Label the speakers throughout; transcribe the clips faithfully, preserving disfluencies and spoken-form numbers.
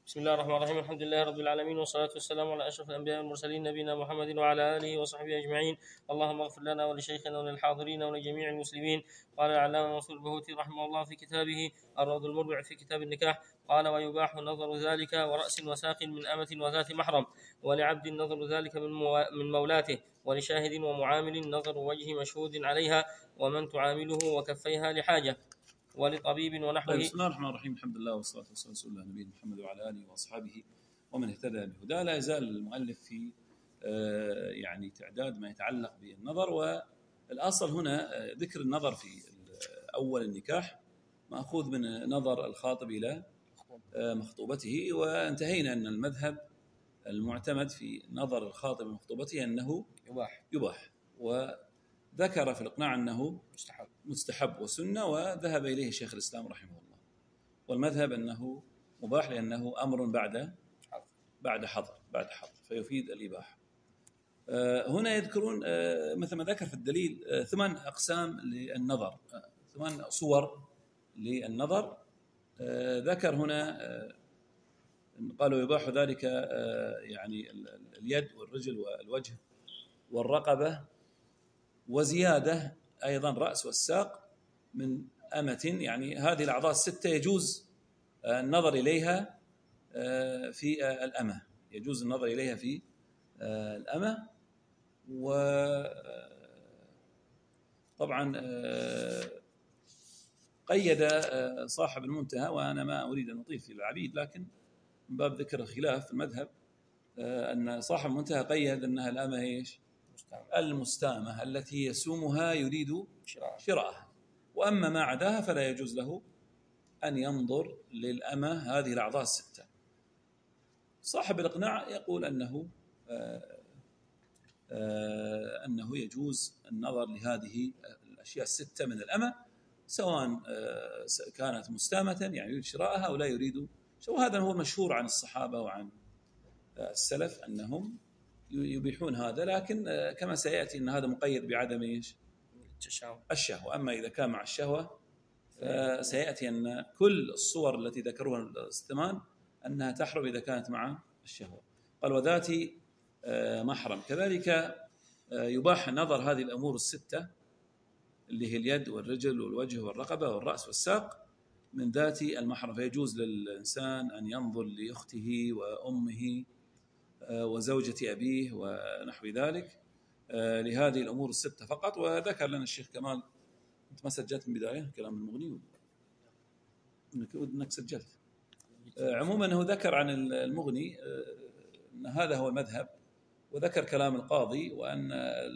Speaker 1: بسم الله الرحمن الرحيم. الحمد لله رب العالمين، والصلاة والسلام على أشرف الأنبياء والمرسلين نبينا محمد وعلى آله وصحبه أجمعين. اللهم اغفر لنا ولشيخنا وللحاضرين ولجميع المسلمين. قال العلامة منصور البهوتي رحمه الله في كتابه الروض المربع في كتاب النكاح، قال: ويباح نظر ذلك ورأس وساق من أمة وذات محرم، ولعبد نظر ذلك من مو- من مولاته، ولشاهد ومعامل نظر وجه مشهود عليها ومن تعامله وكفيها لحاجة، ولطبيب ونحوه.
Speaker 2: طيب، بسم الله الرحمن الرحيم. الحمد لله والصلاة والسلام على نبينا محمد وعلى آله وأصحابه ومن اهتدى بهداه. لا يزال المؤلف في آه، يعني تعداد ما يتعلق بالنظر، والأصل هنا آه، ذكر النظر في أول النكاح مأخوذ من نظر الخاطب إلى آه، مخطوبته، وانتهينا أن المذهب المعتمد في نظر الخاطب لمخطوبته أنه
Speaker 1: يباح
Speaker 2: يباح، وذكر في الإقناع أنه
Speaker 1: مستحب
Speaker 2: مستحب وسنة، وذهب إليه شيخ الإسلام رحمه الله. والمذهب أنه مباح لأنه أمر بعد بعد حظر بعد حظر فيفيد الإباحة. هنا يذكرون مثل ما ذكر في الدليل ثمان أقسام للنظر، ثمان صور للنظر. ذكر هنا قالوا يباح ذلك يعني اليد والرجل والوجه والرقبة، وزيادة أيضا رأس والساق من أمة. يعني هذه الأعضاء الستة يجوز النظر إليها في الأمة، يجوز النظر إليها في الأمة. وطبعا قيد صاحب المنتهى، وأنا ما أريد أن أطيل في العبيد، لكن من باب ذكر الخلاف في المذهب أن صاحب المنتهى قيد أنها الأمة إيش؟ المستامة التي يسومها يريد شراءها، وأما ما عداها فلا يجوز له أن ينظر للأمة هذه الأعضاء الستة. صاحب الإقناع يقول أنه آآ آآ أنه يجوز النظر لهذه الأشياء الستة من الأمة، سواء كانت مستامة يعني يريد شراءها أو لا يريد. وهذا هو مشهور عن الصحابة وعن السلف أنهم يبيحون هذا، لكن كما سيأتي أن هذا مقيد بعدم إيش؟ الشهوة. أما إذا كان مع الشهوة سيأتي أن كل الصور التي ذكروها الثمان أنها تحرم إذا كانت مع الشهوة. قال: وذات محرم. كذلك يباح نظر هذه الأمور الستة اللي هي اليد والرجل والوجه والرقبة والرأس والساق من ذات المحرم، فيجوز للإنسان أن ينظر لأخته وأمه وزوجة أبيه ونحو ذلك لهذه الأمور الستة فقط. وذكر لنا الشيخ كمال، أنت ما سجلت من بداية كلام المغني؟ أنك سجلت. عموما أنه ذكر عن المغني أن هذا هو المذهب، وذكر كلام القاضي وأن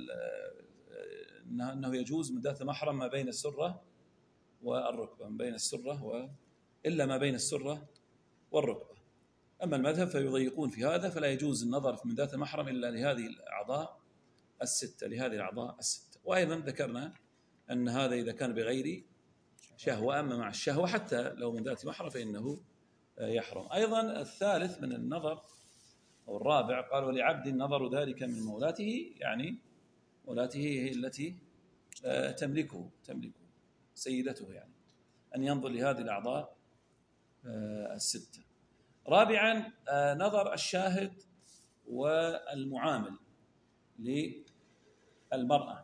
Speaker 2: أنه يجوز من ذات محرم ما بين السرة والركبة، ما بين السرة و إلا ما بين السرة والركبة. أما المذهب فيضيقون في هذا، فلا يجوز النظر من ذات محرم إلا لهذه الأعضاء الستة لهذه الأعضاء الستة. وأيضا ذكرنا أن هذا إذا كان بغير شهوة، أما مع الشهوة حتى لو من ذات محرم فإنه يحرم. أيضا الثالث من النظر أو الرابع قال: ولعبد نظر ذلك من مولاته، يعني مولاته هي التي تملكه تملكه سيدته، يعني أن ينظر لهذه الأعضاء الستة. رابعا نظر الشاهد والمعامل للمرأة.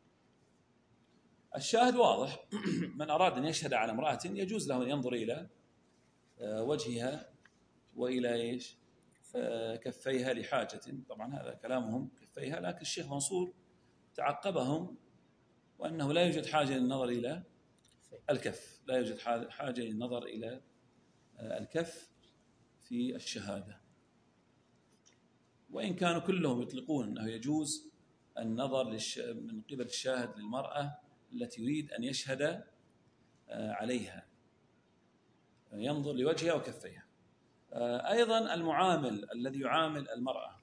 Speaker 2: الشاهد واضح، من أراد أن يشهد على امرأة يجوز له أن ينظر إلى وجهها وإلى إيش؟ كفيها لحاجة. طبعا هذا كلامهم كفيها، لكن الشيخ منصور تعقبهم وأنه لا يوجد حاجة للنظر إلى الكف، لا يوجد حاجة للنظر إلى الكف في الشهادة، وإن كانوا كلهم يطلقون أنه يجوز النظر من قبل الشاهد للمرأة التي يريد أن يشهد عليها، ينظر لوجهها وكفيها. أيضا المعامل الذي يعامل المرأة،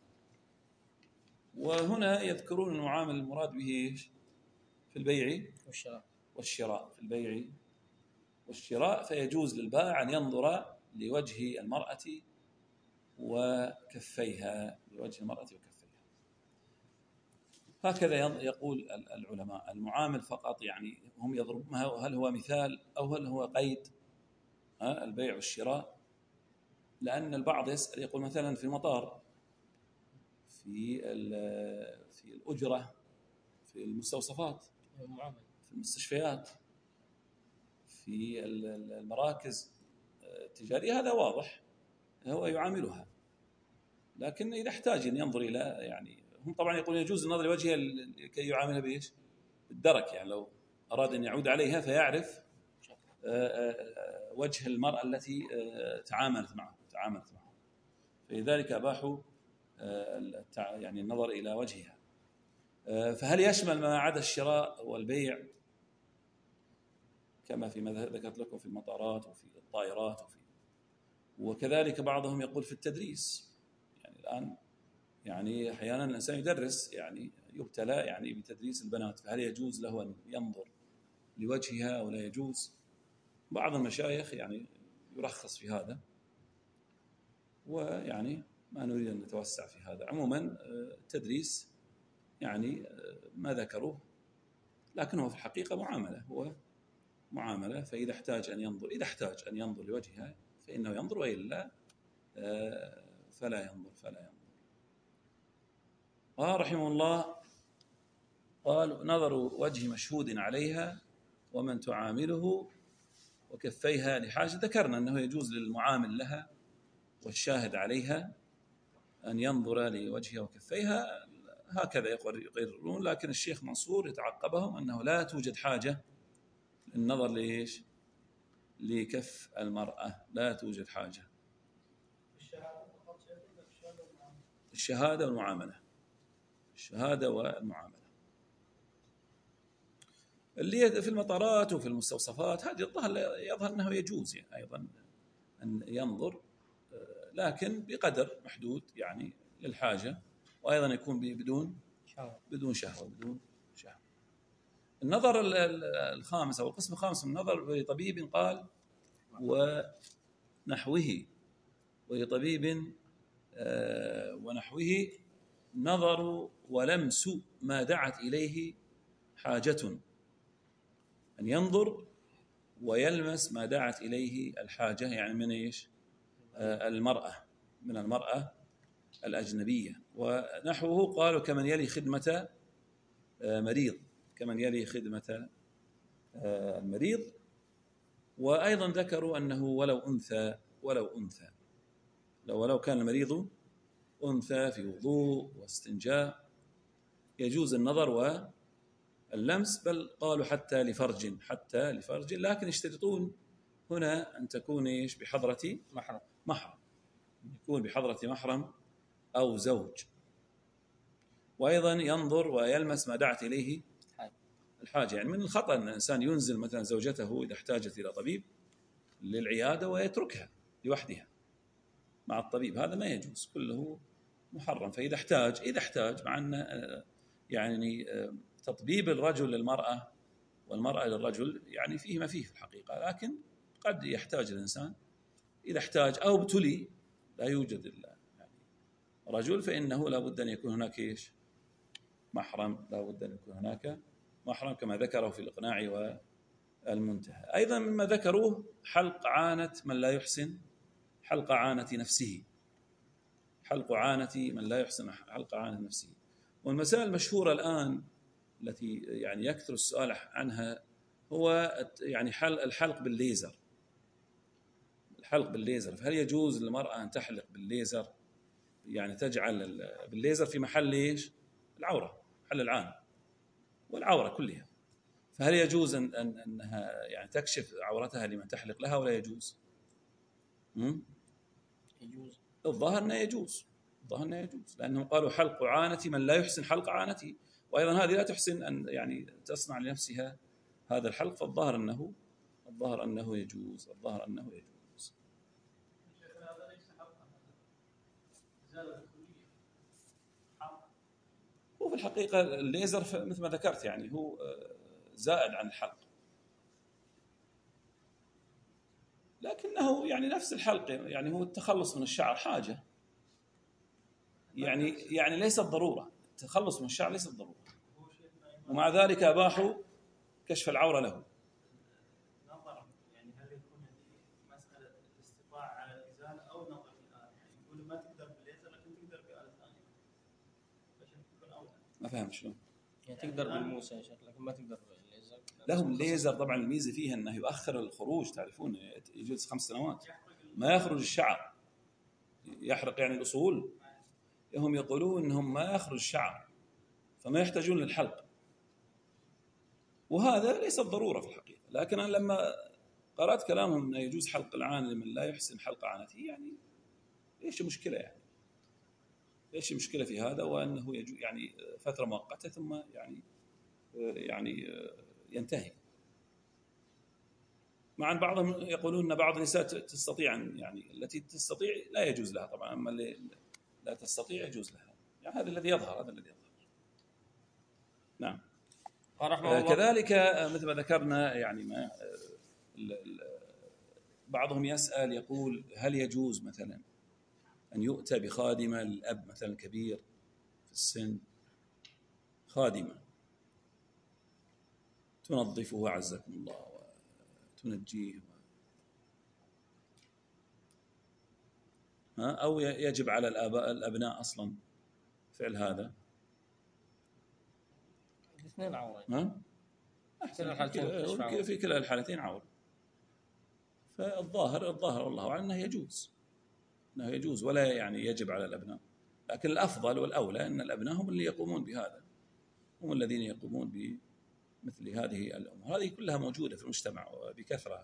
Speaker 2: وهنا يذكرون المعامل المراد به في البيع
Speaker 1: والشراء
Speaker 2: والشراء في البيع والشراء، فيجوز للبائع أن ينظر لوجه المرأة وكفيها، لوجه المرأة وكفيها. هكذا يقول العلماء. المعامل فقط يعني هم يضربون هل هو مثال أو هل هو قيد البيع والشراء، لأن البعض يسأل يقول مثلا في المطار، في في الأجرة، في المستوصفات، في المستشفيات، في المراكز التجارية، هذا واضح هو يعاملها. لكن إذا احتاج أن ينظر إلى، يعني هم طبعا يقولون يجوز النظر لوجهها كي يعاملها بإيش؟ بالدرك، يعني لو أراد أن يعود عليها فيعرف وجه المرأة التي تعاملت معه تعاملت معه فلذلك أباحوا يعني النظر إلى وجهها. فهل يشمل ما عدا الشراء والبيع كما فيما ذكرت لكم في المطارات وفي الطائرات وفي وكذلك بعضهم يقول في التدريس، يعني الآن يعني أحيانا الإنسان يدرس، يعني يبتلى يعني بتدريس البنات، فهل يجوز له أن ينظر لوجهها أو لا يجوز؟ بعض المشايخ يعني يرخص في هذا، ويعني ما نريد أن نتوسع في هذا. عموما التدريس يعني ما ذكروه، لكنه في الحقيقة معاملة، هو معاملة. فإذا احتاج أن ينظر إذا احتاج أن ينظر لوجهها فإنه ينظر، وإلا فلا ينظر فلا ينظر. قال رحمه الله: قال: نظر وجه مشهود عليها ومن تعامله وكفيها لحاجة. ذكرنا أنه يجوز للمعامل لها والشاهد عليها أن ينظر لوجهها وكفيها، هكذا يقررون. لكن الشيخ منصور يتعقبهم أنه لا توجد حاجة للنظر ليش؟ لكف المرأة، لا توجد حاجة. الشهادة والمعاملة الشهادة والمعاملة اللي في المطارات وفي المستوصفات، هذه الظاهر يظهر أنه يجوز يعني أيضا أن ينظر، لكن بقدر محدود يعني للحاجة، وأيضا يكون بدون بدون شهوة بدون شهوة. النظر الخامس أو القسم الخامس من النظر لطبيب، قال: ونحوه ولطبيب ونحوه نظر ولمس ما دعت إليه حاجة. أن ينظر ويلمس ما دعت إليه الحاجة، يعني من إيش؟ المرأة، من المرأة الأجنبية. ونحوه قالوا: كمن يلي خدمة مريض كمن يلي خدمة المريض. وأيضا ذكروا أنه ولو أنثى ولو أنثى لو ولو كان المريض أنثى في وضوء واستنجاء يجوز النظر واللمس، بل قالوا حتى لفرج حتى لفرج لكن يشترطون هنا أن تكون إيش؟ بحضرة محرم محرم يكون بحضرة محرم أو زوج. وأيضا ينظر ويلمس ما دعت إليه الحاجة، يعني من الخطأ أن الإنسان ينزل مثلا زوجته إذا احتاجت إلى طبيب للعيادة ويتركها لوحدها مع الطبيب، هذا ما يجوز، كله محرم. فإذا احتاج إذا احتاج مع أن يعني تطبيب الرجل للمرأة والمرأة للرجل يعني فيه ما فيه في الحقيقة، لكن قد يحتاج الإنسان إذا احتاج أو ابتلي لا يوجد إلا يعني رجل، فإنه لا بد أن يكون هناك إيش؟ محرم، لا بد أن يكون هناك محرم كما ذكره في الإقناع والمنتهى. أيضا مما ذكروه حلق عانة من لا يحسن حلق عانة نفسه حلق عانة من لا يحسن حلق عانة نفسه. والمسائل المشهورة الآن التي يعني يكثر السؤال عنها هو يعني الحلق بالليزر الحلق بالليزر فهل يجوز للمرأة أن تحلق بالليزر، يعني تجعل بالليزر في محل إيش؟ العورة، محل العانة والعورة كلها، فهل يجوز أن أنها يعني تكشف عورتها لمن تحلق لها ولا يجوز؟ هم؟
Speaker 1: يجوز.
Speaker 2: الظاهر أنه يجوز الظاهر أنه يجوز لأنهم قالوا حلق عانة من لا يحسن حلق عانته، وأيضا هذه لا تحسن أن يعني تصنع لنفسها هذا الحلق، فالظاهر أنه الظاهر أنه يجوز الظاهر أنه يجوز. هو في الحقيقة الليزر مثل ما ذكرت يعني هو زائد عن الحلق، لكنه يعني نفس الحلق، يعني هو التخلص من الشعر حاجة، يعني يعني ليست ضرورة، التخلص من الشعر ليست ضرورة، ومع ذلك أباحوا كشف العورة له.
Speaker 3: نظر يعني هل يكون مسألة الاستطاعة على الإزالة أو نظر
Speaker 2: ما فهم شلون؟
Speaker 1: يعني تقدر بالموس يا شيخ لكن ما تقدر بالليزر.
Speaker 2: لهم الليزر طبعا الميزه فيها انه يؤخر الخروج، تعرفون يجلس خمس سنوات ما يخرج الشعر، يحرق يعني الاصول. هم يقولون انهم ما يخرج الشعر فما يحتاجون للحلق، وهذا ليس ضروره في الحقيقه. لكن انا لما قرات كلامهم انه يجوز حلق العانه لمن لا يحسن حلق عانته، يعني ايش المشكله يعني؟ ايش المشكله في هذا؟ وانه يجوز يعني فتره مؤقته ثم يعني يعني ينتهي. مع أن بعضهم يقولون أن بعض النساء تستطيع أن يعني التي تستطيع لا يجوز لها طبعا، أما اللي لا تستطيع يجوز لها. يعني هذا الذي يظهر، هذا الذي يظهر. نعم.
Speaker 1: الله.
Speaker 2: كذلك مثل ما ذكرنا يعني ما بعضهم يسأل يقول هل يجوز مثلا أن يؤتى بخادمة للأب مثلا كبير في السن، خادمة تنظفه عزكم الله وتنجيه، أو يجب على الآباء الأبناء أصلا فعل هذا؟
Speaker 1: الاثنين عورة.
Speaker 2: ها؟ في كلا الحالتين عورة. فالظاهر الظاهر والله أعلم أنه يجوز، أنه يجوز ولا يعني يجب على الأبناء. لكن الأفضل والأولى أن الأبناء هم اللي يقومون بهذا، هم الذين يقومون بمثل هذه الأمور. هذه كلها موجودة في المجتمع بكثرة،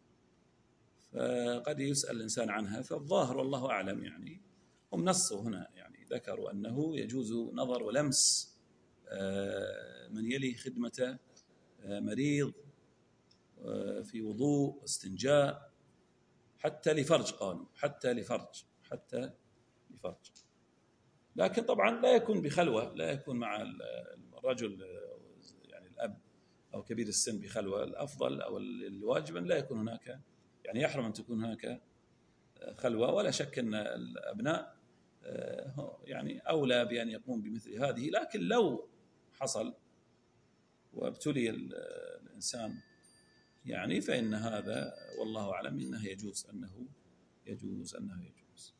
Speaker 2: فقد يسأل الإنسان عنها. فالظاهر والله أعلم يعني هم نصوا هنا، يعني ذكروا أنه يجوز نظر ولمس من يلي خدمة مريض في وضوء استنجاء، حتى لفرج، قالوا حتى لفرج، حتى لفرج. لكن طبعا لا يكون بخلوة، لا يكون مع الرجل يعني الأب أو كبير السن بخلوة. الأفضل أو الواجب أن لا يكون هناك، يعني يحرم أن تكون هناك خلوة. ولا شك أن الأبناء يعني أولى بأن يقوم بمثل هذه. لكن لو حصل وابتلي الإنسان يعني فإن هذا والله أعلم أنه يجوز، أنه يجوز أنه يجوز.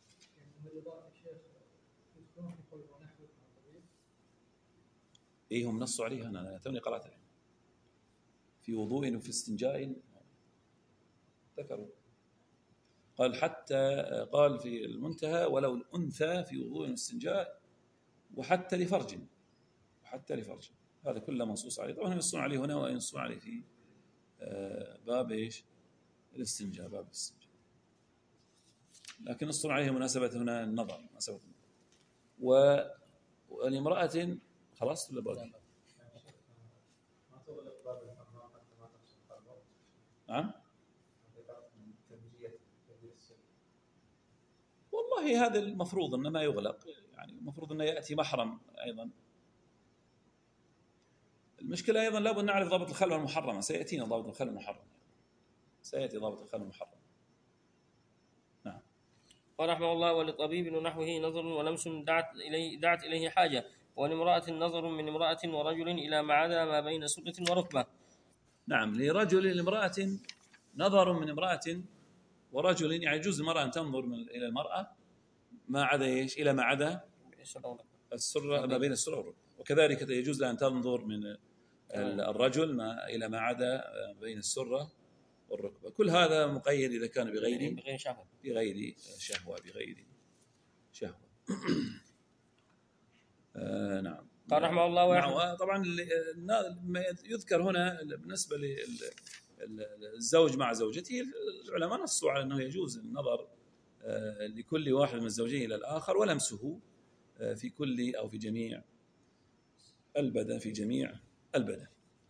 Speaker 2: إيه هم نصوا عليها، أنا توني قرأت في وضوء وفي استنجاء ذكروا. قال حتى قال في المنتهى ولو الأنثى في وضوء واستنجاء وحتى لفرج، وحتى لفرج. هذا كله منصوص عليه. طبعا ينصون عليه هنا وينصون عليه في باب ايش؟ الاستنجاء، باب الاستنجاء. لكن ينصون عليه مناسبة هنا النظر، مناسبة النظر. والامرأة خلاص ولا باقي؟ نعم. والله هذا المفروض انه ما يغلق، يعني المفروض انه ياتي محرم ايضا. المشكله ايضا لابد نعرف ضابط الخلوه المحرمه، سياتينا ضابط الخلوه المحرم، سياتي ضابط الخلوه المحرم. نعم.
Speaker 1: قال رحمه الله ولطبيب ونحوه نظر ولمس دعت اليه دعت اليه حاجه، ولامراه نظر من امراه ورجل الى ما عدا ما بين سره وركبه.
Speaker 2: نعم، لرجل لامراه نظر من امراه ورجل، يعني يجوز المراه ان تنظر من الى المراه ما عدا ايش؟ الى ما عدا السره، ما بين السره والركبه. وكذلك يجوز لها ان تنظر من الرجل ما الى ما عدا بين السره والركبه. كل هذا مقيد اذا كان بغير
Speaker 1: بغير شهوه،
Speaker 2: بغير شهوه بغير شهوه. آه نعم.
Speaker 1: قال رحمه الله.
Speaker 2: نعم. طبعا ما يذكر هنا بالنسبه للزوج مع زوجته، العلماء نصوا على انه يجوز النظر لكل واحد من الزوجين الى الاخر ولمسه في كل او في جميع البدن، في جميع البدن.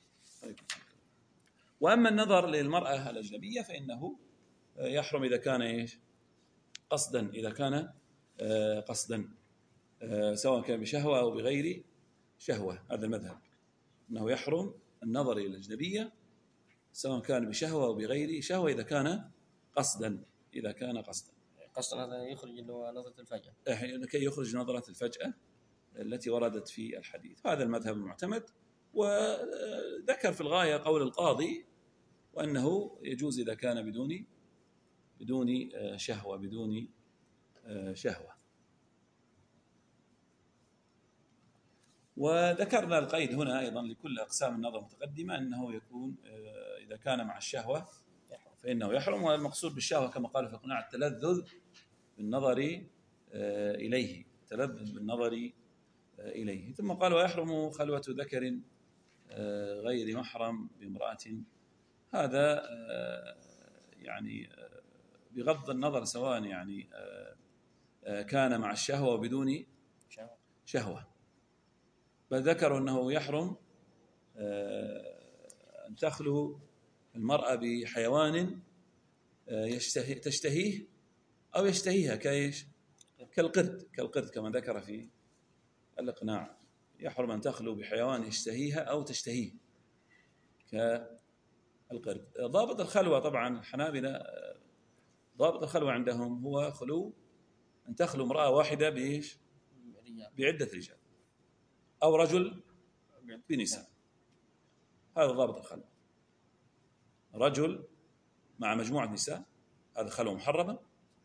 Speaker 2: واما النظر للمراه الاجنبيه فانه يحرم اذا كان ايش؟ قصدا، اذا كان قصدا سواء كان بشهوه او بغير شهوه. هذا المذهب انه يحرم النظر الى الاجنبيه سواء كان بشهوه او بغير شهوه اذا كان قصدا، اذا كان قصدا.
Speaker 1: قصدا هذا يخرج اللي هو نظره الفجاه،
Speaker 2: لكي يخرج نظره الفجاه التي وردت في الحديث. هذا المذهب المعتمد. وذكر في الغايه قول القاضي وانه يجوز اذا كان بدون بدون شهوه، بدون شهوه. وذكرنا القيد هنا أيضا لكل أقسام النظر المتقدمة أنه يكون إذا كان مع الشهوة فإنه يحرم، والمقصود بالشهوة كما قال في القناع التلذذ بالنظر إليه، التلذذ بالنظر إليه. ثم قال ويحرم خلوة ذكر غير محرم بامرأة، هذا يعني بغض النظر سواء يعني كان مع الشهوة وبدون شهوة، بل ذكروا أنه يحرم أن تخلو المرأة بحيوان يشتهي تشتهيه أو يشتهيها كايش كالقرد كالقرد كما ذكر في الإقناع، يحرم أن تخلو بحيوان يشتهيها أو تشتهيه كالقرد. ضابط الخلوة طبعا الحنابلة ضابط الخلوة عندهم هو خلو أن تخلو امرأة واحدة بإيش بعدة رجال أو رجل بنساء، هذا ضابط الخلوة. رجل مع مجموعة نساء هذا خلوة محرمة،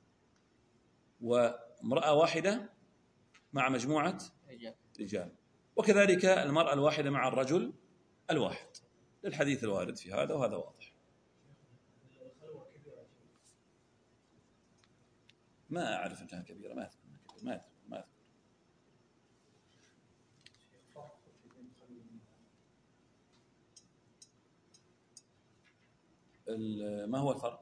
Speaker 2: وامرأة واحدة مع مجموعة رجال، وكذلك المرأة الواحدة مع الرجل الواحد، للحديث الوارد في هذا، وهذا واضح. ما أعرف أنها كبيرة، ما أذكر ما أذكر ما أذكر ما هو الفرق؟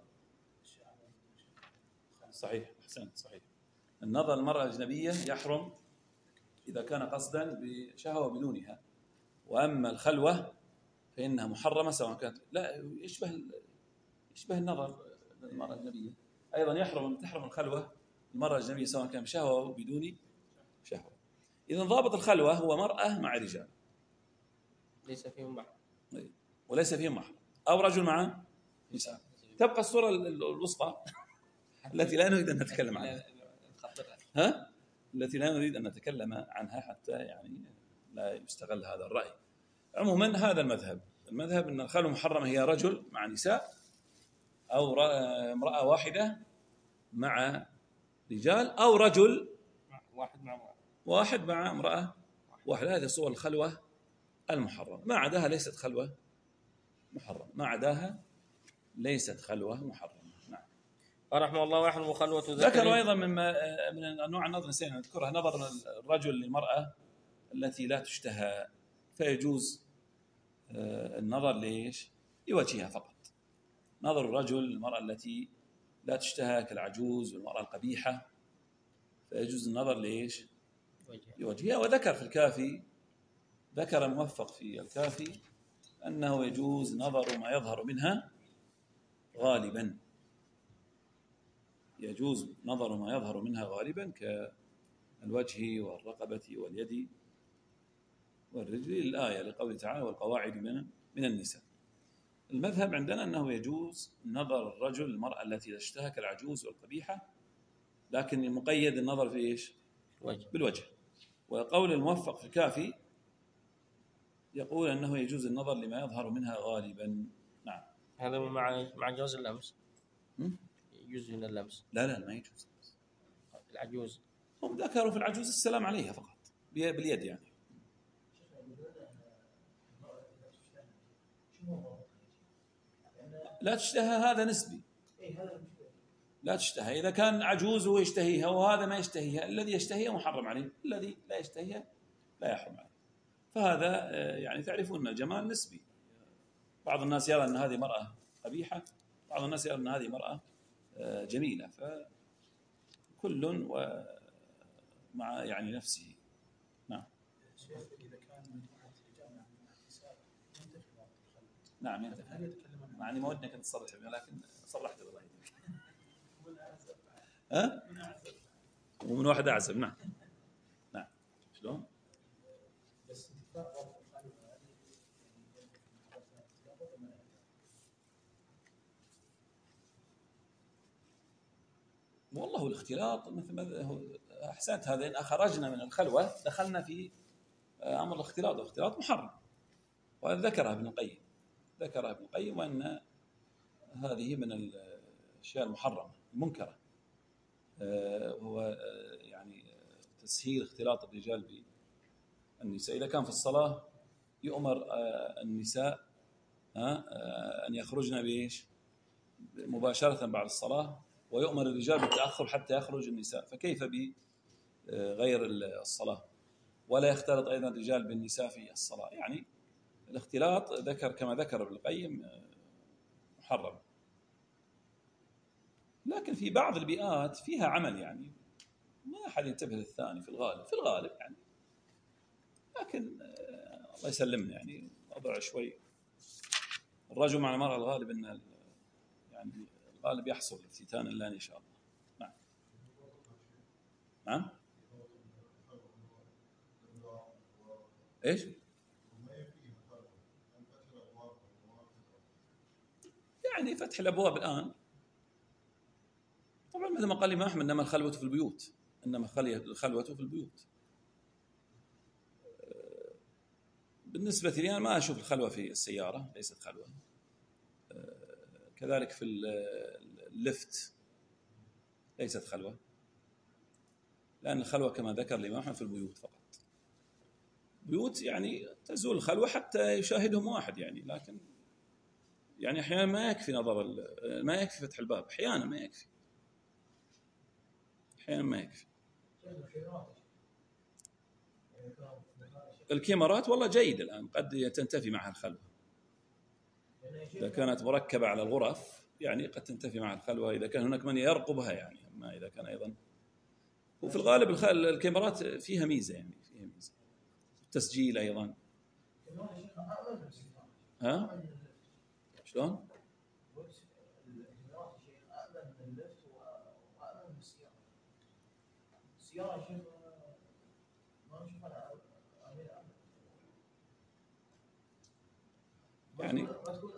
Speaker 2: صحيح، أحسنت، صحيح. النظر المرأة الأجنبية يحرم إذا كان قصدا بشهوة بدونها، وأما الخلوة فإنها محرمة سواء كانت لا يشبه يشبه النظر للمرأة الأجنبية، أيضا يحرم تحرم الخلوة المرأة الأجنبية سواء كان بشهوة أو بدون شهوة. إذن ضابط الخلوة هو مرأة مع رجال
Speaker 1: ليس فيهم محرم
Speaker 2: وليس فيهم محرم، أو رجل مع نساء. تبقى الصورة الوسطى التي لا نريد أن نتكلم عنها، ها؟ التي لا نريد أن نتكلم عنها حتى يعني لا يستغل هذا الرأي. عموما هذا المذهب المذهب أن الخلوة محرمة هي رجل مع نساء أو امرأة واحدة مع رجال، أو رجل
Speaker 1: واحد مع
Speaker 2: واحد مع امرأة واحدة. هذه صور الخلوة المحرمة، ما عداها ليست خلوة محرمة، ما عداها ليست خلوة محرمة. نعم.
Speaker 1: رحمه الله ويحرم خلوة ذكر.
Speaker 2: ذكروا أيضا مما من أنواع النظر نسينا نذكرها نظر الرجل للمرأة التي لا تشتهى، فيجوز النظر ليش لوجهها فقط. نظر الرجل للمرأة التي لا تشتهى كالعجوز والمرأة القبيحة فيجوز النظر ليش لوجهها. وذكر في الكافي ذكر الموفق في الكافي أنه يجوز نظر ما يظهر منها غالبا، يجوز نظر ما يظهر منها غالبا كالوجه والرقبة واليد والرجل، الآية لقوله تعالى والقواعد من من النساء. المذهب عندنا أنه يجوز نظر الرجل المرأة التي تشتهى كالعجوز والقبيحة، لكن مقيد النظر في إيش بالوجه. وقول الموفق في الكافي يقول أنه يجوز النظر لما يظهر منها غالبا. نعم.
Speaker 1: هذا مع مع جواز اللمس. يجوز من اللمس؟
Speaker 2: لا لا ما يجوز.
Speaker 1: العجوز
Speaker 2: هم ذكروا في العجوز السلام عليها فقط باليد يعني. لا تشتهى هذا نسبي، لا تشتهى. إذا كان عجوز ويشتهيها وهذا ما يشتهيها، الذي يشتهيها محرم عليه، الذي لا يشتهيها لا يحرم عليه. فهذا يعني تعرفون الجمال نسبي، بعض الناس يرى أن هذه مرأة قبيحة، بعض الناس يرى أن هذه مرأة جميلة، فكل ومع يعني نفسه. نعم. نعم ينتهي. معني ما ودنك أن تصرح لكن صرحت بالله. ها؟ ومن واحد أعزب. نعم. نعم. شلون؟ والله الاختلاط مثل ما أحسنت، هذا إن أخرجنا من الخلوة دخلنا في أمر الاختلاط، والاختلاط محرم، وهذا ذكرها ابن القيم ذكرها ابن القيم وأن هذه من الأشياء المحرمة المنكرة، وهو يعني تسهيل اختلاط الرجال النساء إذا كان في الصلاة يؤمر النساء أن يخرجن بإيش؟ مباشرة بعد الصلاة، ويؤمر الرجال بالتأخر حتى يخرج النساء، فكيف بغير الصلاة؟ ولا يختلط أيضا الرجال بالنساء في الصلاة. يعني الاختلاط ذكر كما ذكر ابن القيم محرم، لكن في بعض البيئات فيها عمل يعني ما أحد ينتبه للثاني في الغالب في الغالب يعني، لكن الله يسلمنا يعني وضع شوي الرجل مع المرأة الغالب أن يعني الغالب يحصل افتتان الله إن شاء الله. نعم نعم إيش؟ يعني فتح الأبواب الآن طبعا مثل ما قال الإمام أحمد إنما الخلوة في البيوت، إنما الخلوة في البيوت. بالنسبة لي أنا ما أشوف الخلوة في السيارة، ليست خلوة. كذلك في اللفت ليست خلوة، لأن الخلوة كما ذكر الإمام أحمد في البيوت فقط. بيوت يعني تزول الخلوة حتى يشاهدهم واحد يعني، لكن يعني أحيانا ما يكفي نظر ما يكفي فتح الباب، أحيانا ما يكفي أحيانا ما يكفي الكاميرات والله جيد الآن قد تنتفي معها الخلوة إذا كانت مركبة على الغرف، يعني قد تنتفي معها الخلوة إذا كان هناك من يرقبها يعني. أما إذا كان أيضا وفي الغالب الكاميرات فيها ميزة يعني فيها ميزة التسجيل أيضا. ها شلون؟ يعني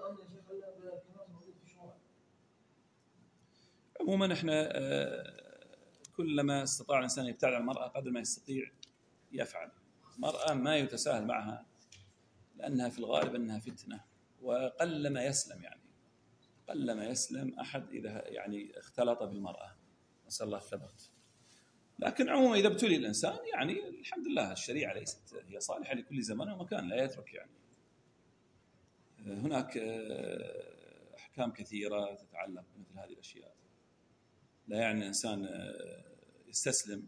Speaker 2: عموما احنا كلما استطاع الانسان يبتعد عن المرأة قدر ما يستطيع يفعل. المرأة ما يتساهل معها لأنها في الغالب أنها فتنة، وقل ما يسلم يعني قل ما يسلم أحد إذا يعني اختلط بالمرأة، نسأل الله الثبات. لكن عموما إذا ابتلي الإنسان يعني الحمد لله الشريعة ليست هي صالحة لكل زمان ومكان، لا يترك يعني. هناك أحكام كثيرة تتعلق بمثل هذه الأشياء، لا يعني الإنسان يستسلم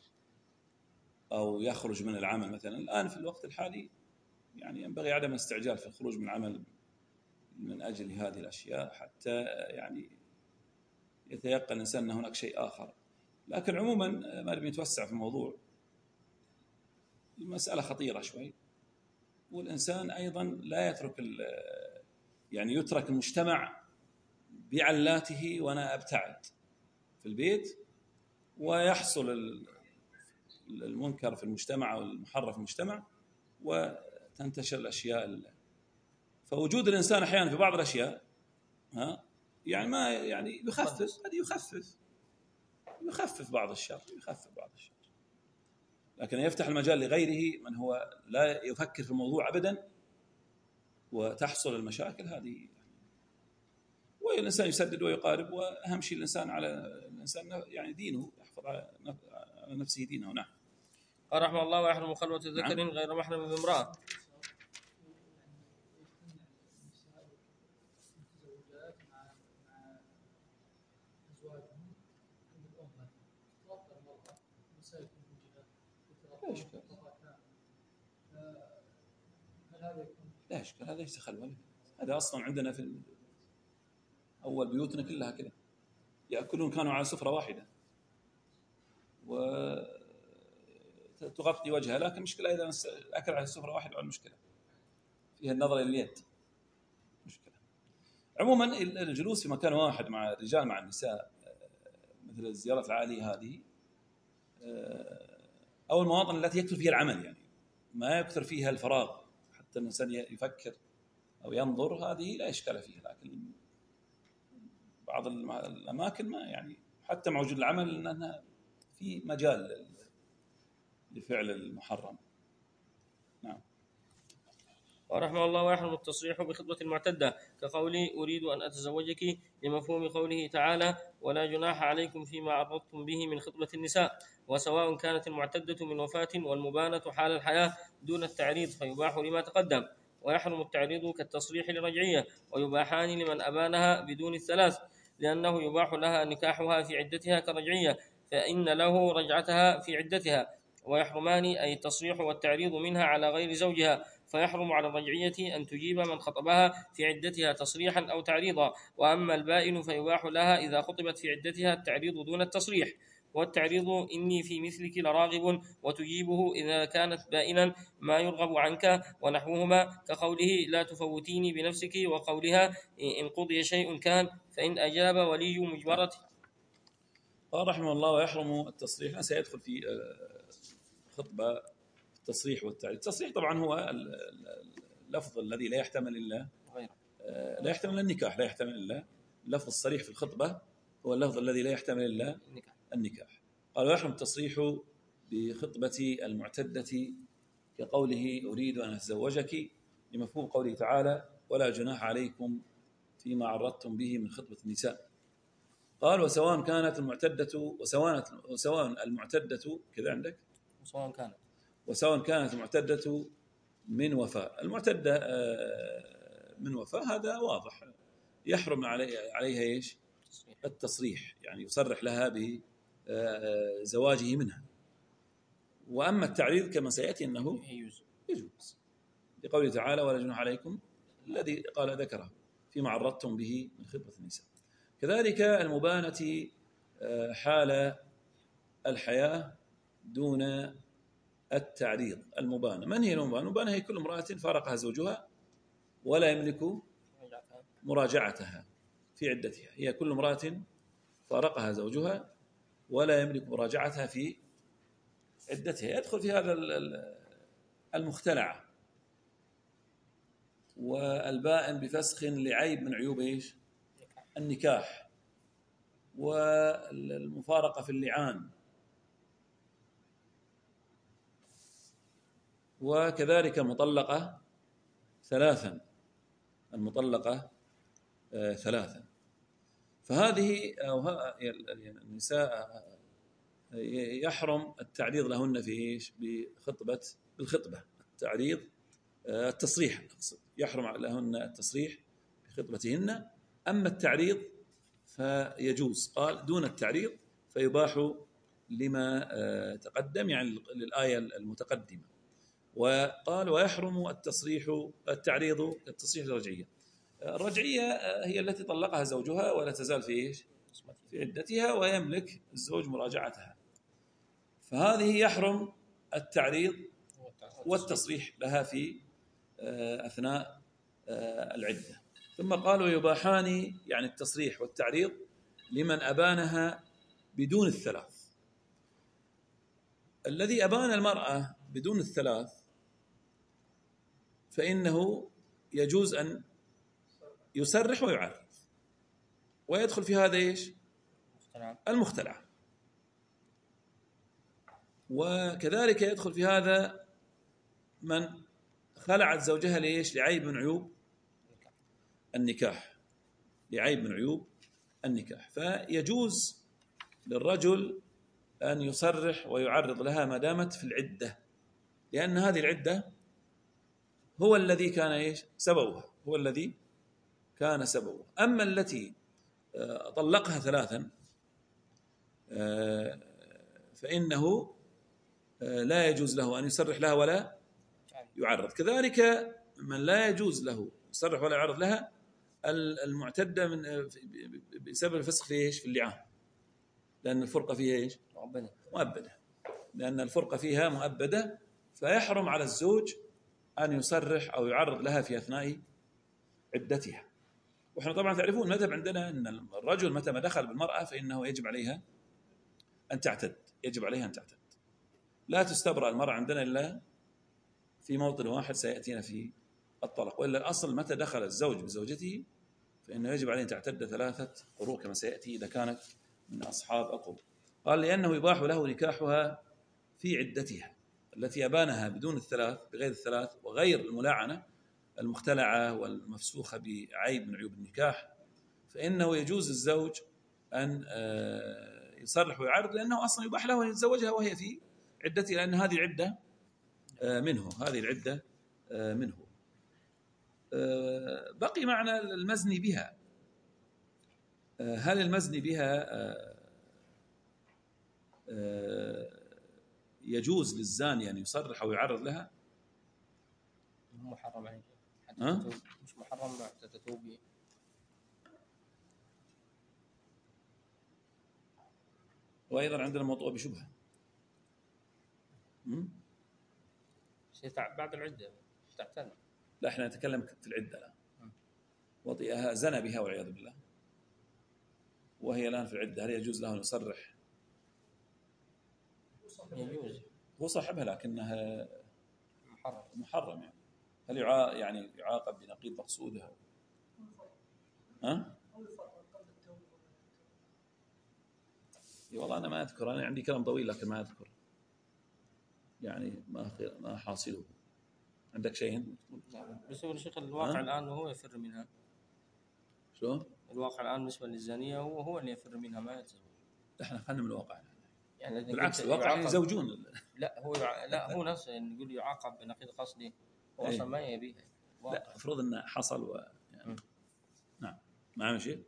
Speaker 2: أو يخرج من العمل. مثلا الآن في الوقت الحالي يعني ينبغي عدم الاستعجال في الخروج من العمل من أجل هذه الأشياء حتى يعني يتيقن الإنسان أن هناك شيء آخر. لكن عموما ما نبي نتوسع في الموضوع، المسألة خطيرة شوي، والإنسان أيضا لا يترك يعني يترك المجتمع بعلاته وأنا أبتعد في البيت ويحصل المنكر في المجتمع والمحرف في المجتمع وتنتشر الأشياء. فوجود الإنسان أحيانا في بعض الأشياء ها يعني ما يعني يخفف قد يخفف يخفف بعض الشر يخفف بعض الشر لكن يفتح المجال لغيره من هو لا يفكر في الموضوع أبدا وتحصل المشاكل هذه. والإنسان يسدد ويقارب، وأهم شيء الإنسان على الإنسان يعني دينه، يحفظ على نفسه دينه. نعم.
Speaker 1: قال رحمه الله: ويحرم خلوة ذكر نعم. غير محرم بامرأة.
Speaker 2: لا إشكال، هذا ليس خلوة، هذا أصلا عندنا في أول بيوتنا كلها كذا، يأكلون كانوا على سفرة واحدة وتغطي وجهها، لكن مشكلة إذا أكل على سفرة واحدة على المشكلة فيها النظر إلى اليد مشكلة. عموما الجلوس في مكان واحد مع الرجال مع النساء مثل الزيارة العائلية هذه أو المواطن التي يكثر فيها العمل يعني ما يكثر فيها الفراغ حتى الإنسان يفكر أو ينظر، هذه لا إشكال فيها. لكن بعض الأماكن ما يعني حتى مع وجود العمل أنها في مجال لفعل المحرم. نعم.
Speaker 1: ورحمه الله: ويحرم التصريح بخطبة المعتدة كقولي أريد أن أتزوجك، لمفهوم قوله تعالى: ولا جناح عليكم فيما عرضتم به من خطبة النساء، وسواء كانت المعتدة من وفاة والمبانة حال الحياة دون التعريض فيباح لما تقدم. ويحرم التعريض كالتصريح لرجعية، ويباحان لمن أبانها بدون الثلاث، لأنه يباح لها نكاحها في عدتها كرجعية، فإن له رجعتها في عدتها. ويحرمان أي التصريح والتعريض منها على غير زوجها، فيحرم على الرجعية أن تجيب من خطبها في عدتها تصريحا أو تعريضا، وأما البائن فيباح لها إذا خطبت في عدتها التعريض دون التصريح. والتعريض إني في مثلك لراغب، وتجيبه إذا كانت بائنا ما يرغب عنك، ونحوهما كقوله لا تفوتيني بنفسك، وقولها إن قضي شيء كان، فإن أجاب ولي مجبرته.
Speaker 2: قال رحمه الله: ويحرم التصريح. سيدخل في خطبة التصريح والتعريض. التصريح طبعا هو اللفظ الذي لا يحتمل إلا لا يحتمل النكاح، لا يحتمل إلا اللفظ الصريح في الخطبة هو اللفظ الذي لا يحتمل إلا النكاح. قال: ويحرم التصريح بخطبة المعتدة كقوله أريد أن أتزوجك، لمفهوم قوله تعالى: ولا جناح عليكم فيما عرضتم به من خطبة النساء. قال: وسواء كانت المعتدة وسواء وسواء المعتدة كذا عندك
Speaker 1: وسواء كانت
Speaker 2: وسواء كانت المعتدة من وفاة. المعتدة من وفاة هذا واضح، يحرم عليها ايش؟ التصريح، يعني يصرح لها بزواجه منها. واما التعريض كما سياتي انه يجوز لقوله تعالى: ولا جناح عليكم، الذي قال ذكره فيما عرضتم به من خطبة النساء. كذلك المبانة حال الحياة دون التعريض. المبانة، من هي المبانة؟ المبانة هي كل امرأة فارقها زوجها ولا يملك مراجعتها في عدتها. هي كل امرأة فارقها زوجها ولا يملك مراجعتها في عدتها. يدخل في هذا المختلع والبائن بفسخ لعيب من عيوب ايش؟ النكاح، والمفارقة في اللعان، وكذلك المطلقة ثلاثا المطلقة ثلاثا. فهذه النساء يحرم التعريض لهن في ايش؟ بخطبة بالخطبة التعريض التصريح يحرم لهن التصريح بخطبتهن. أما التعريض فيجوز. قال: دون التعريض فيباح لما تقدم، يعني للآية المتقدمة. وقال: ويحرم التصريح التعريض التصريح الرجعية. الرجعية هي التي طلقها زوجها ولا تزال في ايش؟ في عدتها ويملك الزوج مراجعتها، فهذه يحرم التعريض والتصريح لها في أثناء العدة. ثم قالوا: يباحان، يعني التصريح والتعريض، لمن أبانها بدون الثلاث. الذي أبان المرأة بدون الثلاث فإنه يجوز أن يسرح ويعرض، ويدخل في هذا ايش؟ المختلع. وكذلك يدخل في هذا من خلعت زوجها ليش؟ لعيب من عيوب النكاح، لعيب من عيوب النكاح. فيجوز للرجل أن يصرح ويعرض لها ما دامت في العدة، لأن هذه العدة هو الذي كان ايش؟ سببها، هو الذي كان سببها. أما التي طلقها ثلاثا فإنه لا يجوز له أن يصرح لها ولا يعرض. كذلك من لا يجوز له يصرح ولا يعرض لها المعتدة من بسبب الفسخ في ايش؟ في اللعان، لأن الفرقة فيها ايش؟ مؤبدة، لأن الفرقة فيها مؤبدة، فيحرم على الزوج أن يصرح أو يعرض لها في أثناء عدتها. وإحنا طبعا تعرفون المذهب عندنا أن الرجل متى ما دخل بالمرأة فإنه يجب عليها أن تعتد، يجب عليها أن تعتد. لا تستبرأ المرأة عندنا إلا في موطن واحد سيأتينا في الطلاق، وإلا الأصل متى دخل الزوج بزوجته فإنه يجب عليه أن تعتد ثلاثة قروء كما سيأتي إذا كانت من أصحاب القروء. قال: لأنه يباح له نكاحها في عدتها التي أبانها بدون الثلاث، بغير الثلاث وغير الملاعنة، المختلعة والمفسوخة بعيب من عيوب النكاح، فإنه يجوز الزوج أن يصرح ويعرض، لأنه أصلا يباح له أن يتزوجها وهي في عدتها، لأن هذه العدة منه هذه العدة منه. بقي معنى المزني بها. هل المزني بها يجوز للزاني أن يصرح أو يعرض لها؟
Speaker 1: محرم عليك
Speaker 2: أه؟
Speaker 1: مش محرم حتى تتوبي.
Speaker 2: وأيضا عندنا موضوع بشبهة
Speaker 1: بعد العدة تعتنى.
Speaker 2: لا، احنا نتكلم في العدة الآن. وطئها زنى بها والعياذ بالله، وهي الآن في العدة، هل يجوز له أن يصرح؟
Speaker 1: يجوز،
Speaker 2: هو صاحبها لكنها
Speaker 1: محرم
Speaker 2: محرم يعني. هل يعا يعني يعاقب بنقيض مقصودها؟ ها؟ والله أنا ما أذكر، أنا عندي كلام طويل لكن ما أذكر يعني ما ما حاصله. عندك شيء؟
Speaker 1: بس هو الشيخ الواقع أه؟ الآن هو يفر منها.
Speaker 2: شو؟
Speaker 1: الواقع الآن بالنسبة للزانية هو هو اللي يفر منها، ما يتزوج.
Speaker 2: احنا خلنا من الواقع
Speaker 1: يعني
Speaker 2: بالعكس، الواقع يزوجون.
Speaker 1: لا هو يع... لا هو نفسه نقول يعاقب بنقيض قصدي، هو اصلا ما يبيها.
Speaker 2: لا افرض انه حصل و... يعني. نعم معنا شيء.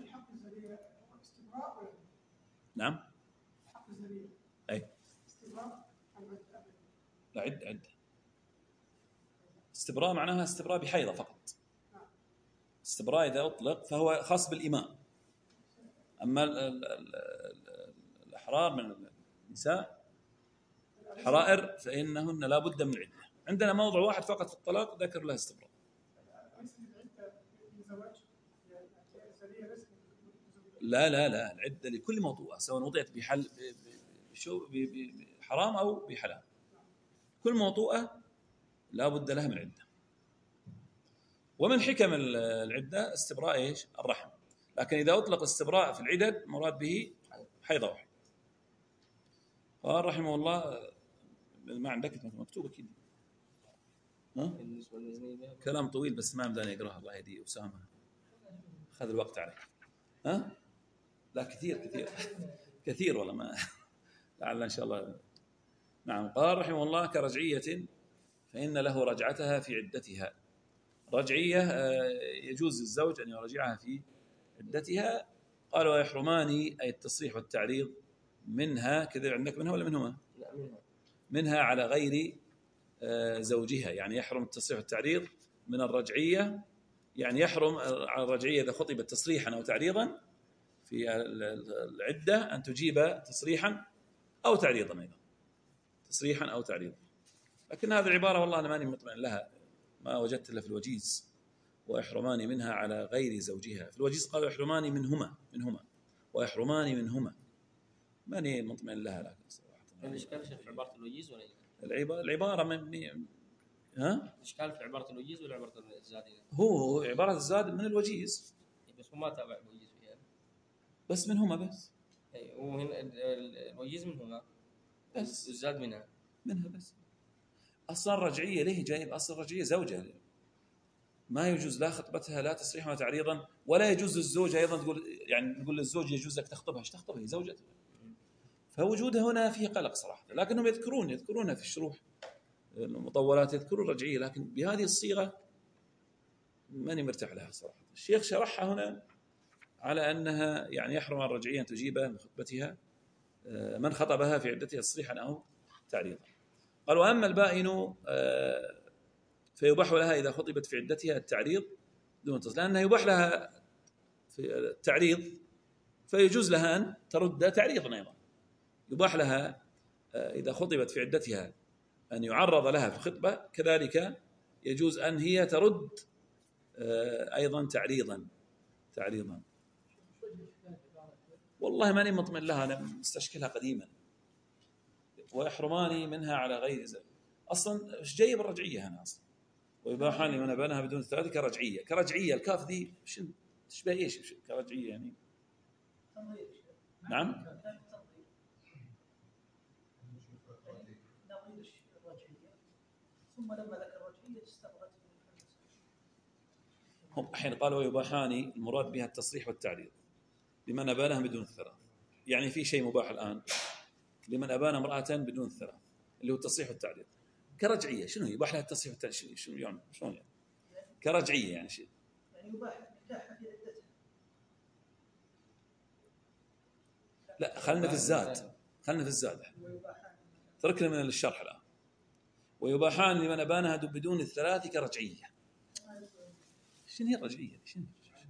Speaker 2: نعم اي لا عد عد استبراء معناها استبراء بحيضة فقط. استبراء إذا أطلق فهو خاص بالإماء. أما ال ال ال الأحرار من النساء الحرائر فإنهن لا بد من عدة. عندنا موضوع واحد فقط في الطلاق ذكر له استبراء. لا لا لا العدة لكل موضوع سواء وضعت بحل بشو بحرام أو بحلال، كل موضوع لا بد لها من عدة. ومن حكم العدة استبراء إيش؟ الرحم. لكن إذا أطلق استبراء في العدد مراد به حيضة واحد. قال رحمه الله ما عندك مكتوب أكيد ها؟ كلام طويل بس ما بدنا يقرأه. الله يهديه أسامة، خذ الوقت عليه. ها؟ لا كثير كثير كثير والله ما لعل إن شاء الله. نعم. قال رحمه الله كرجعية فإن له رجعتها في عدتها. رجعية يجوز للزوج أن يراجعها في عدتها. قال ويحرمان أي التصريح والتعريض منها. كذا عندك منها ولا منهما؟
Speaker 1: لا منها.
Speaker 2: منها على غير زوجها، يعني يحرم التصريح والتعريض من الرجعية. يعني يحرم على الرجعية إذا خطبت تصريحا أو تعريضا في العدة أن تجيب تصريحا أو تعريضا، أيضا تصريحا أو تعريضا. لكن هذه العبارة والله أنا ماني مطمئن لها، ما وجدت إلا في الوجيز. ويحرمان منها على غير زوجها. في الوجيز قال يحرمان منهما منهما ويحرمان منهما، ماني مطمئن لها. لكن صراحة
Speaker 1: الإشكال في عبارة الوجيز ولا
Speaker 2: العبارة العبارة من ها؟
Speaker 1: الإشكال في عبارة الوجيز ولا عبارة الزاد؟
Speaker 2: هو عبارة الزاد من الوجيز،
Speaker 1: بس هو ما تابع الوجيز فيها،
Speaker 2: بس منهما بس.
Speaker 1: أي وهنا الوجيز منهما
Speaker 2: بس
Speaker 1: والزاد منها
Speaker 2: منها بس. أصلا رجعية ليه جايب أصلا رجعية زوجة، ما يجوز لا خطبتها لا تصريحا ولا تعريضا، ولا يجوز للزوج أيضا تقول يعني نقول للزوج يجوز لك تخطبها، ايش تخطبها؟ هي زوجته. فوجودها هنا فيه قلق صراحة. لكنهم يذكرون يذكرونها في الشروح المطولات، يذكرون الرجعية، لكن بهذه الصيغة ماني مرتاح لها صراحة. الشيخ شرحها هنا على أنها يعني يحرم الرجعية أن تجيب من خطبتها من خطبها في عدتها تصريحا أو تعريضا. قال وأما البائن فيباح لها إذا خطبت في عدتها التعريض دون تصريح، لأنها يباح لها في التعريض فيجوز لها أن ترد تعريضا. أيضا يباح لها إذا خطبت في عدتها أن يعرض لها في الخطبة، كذلك يجوز أن هي ترد أيضا تعريضا تعريضا. والله ماني مطمئن لها، أنا مستشكلها قديما. ويحرمان منها على غير زوج. أصلا إيش جايب الرجعية هنا أصلا؟ ويباحان لمن أبانها بدون ثلاثة كرجعية. كرجعية الكاف ذي شو تشبه إيش كرجعية يعني؟ نعم
Speaker 3: ثم لما ذكر الرجعية استغرت.
Speaker 2: هم الحين قالوا ويباحان المراد بها التصريح والتعريض لمن أبانها بدون الثلاث. يعني في شيء مباح الآن لمن أبان امرأة بدون الثلاث اللي هو التصريح والتعريض كرجعية. شنو يباح لها التصريح والتعريض؟ شنو يعني شلون يعني كرجعية يعني شيء
Speaker 3: يعني يباح نكاحها في عدتها.
Speaker 2: لا خلنا في الزاد، خلنا في الزاد تركنا من الشرح الآن. ويباحان لمن أبانها بدون الثلاث كرجعية. شنو هي الرجعية؟ شنو؟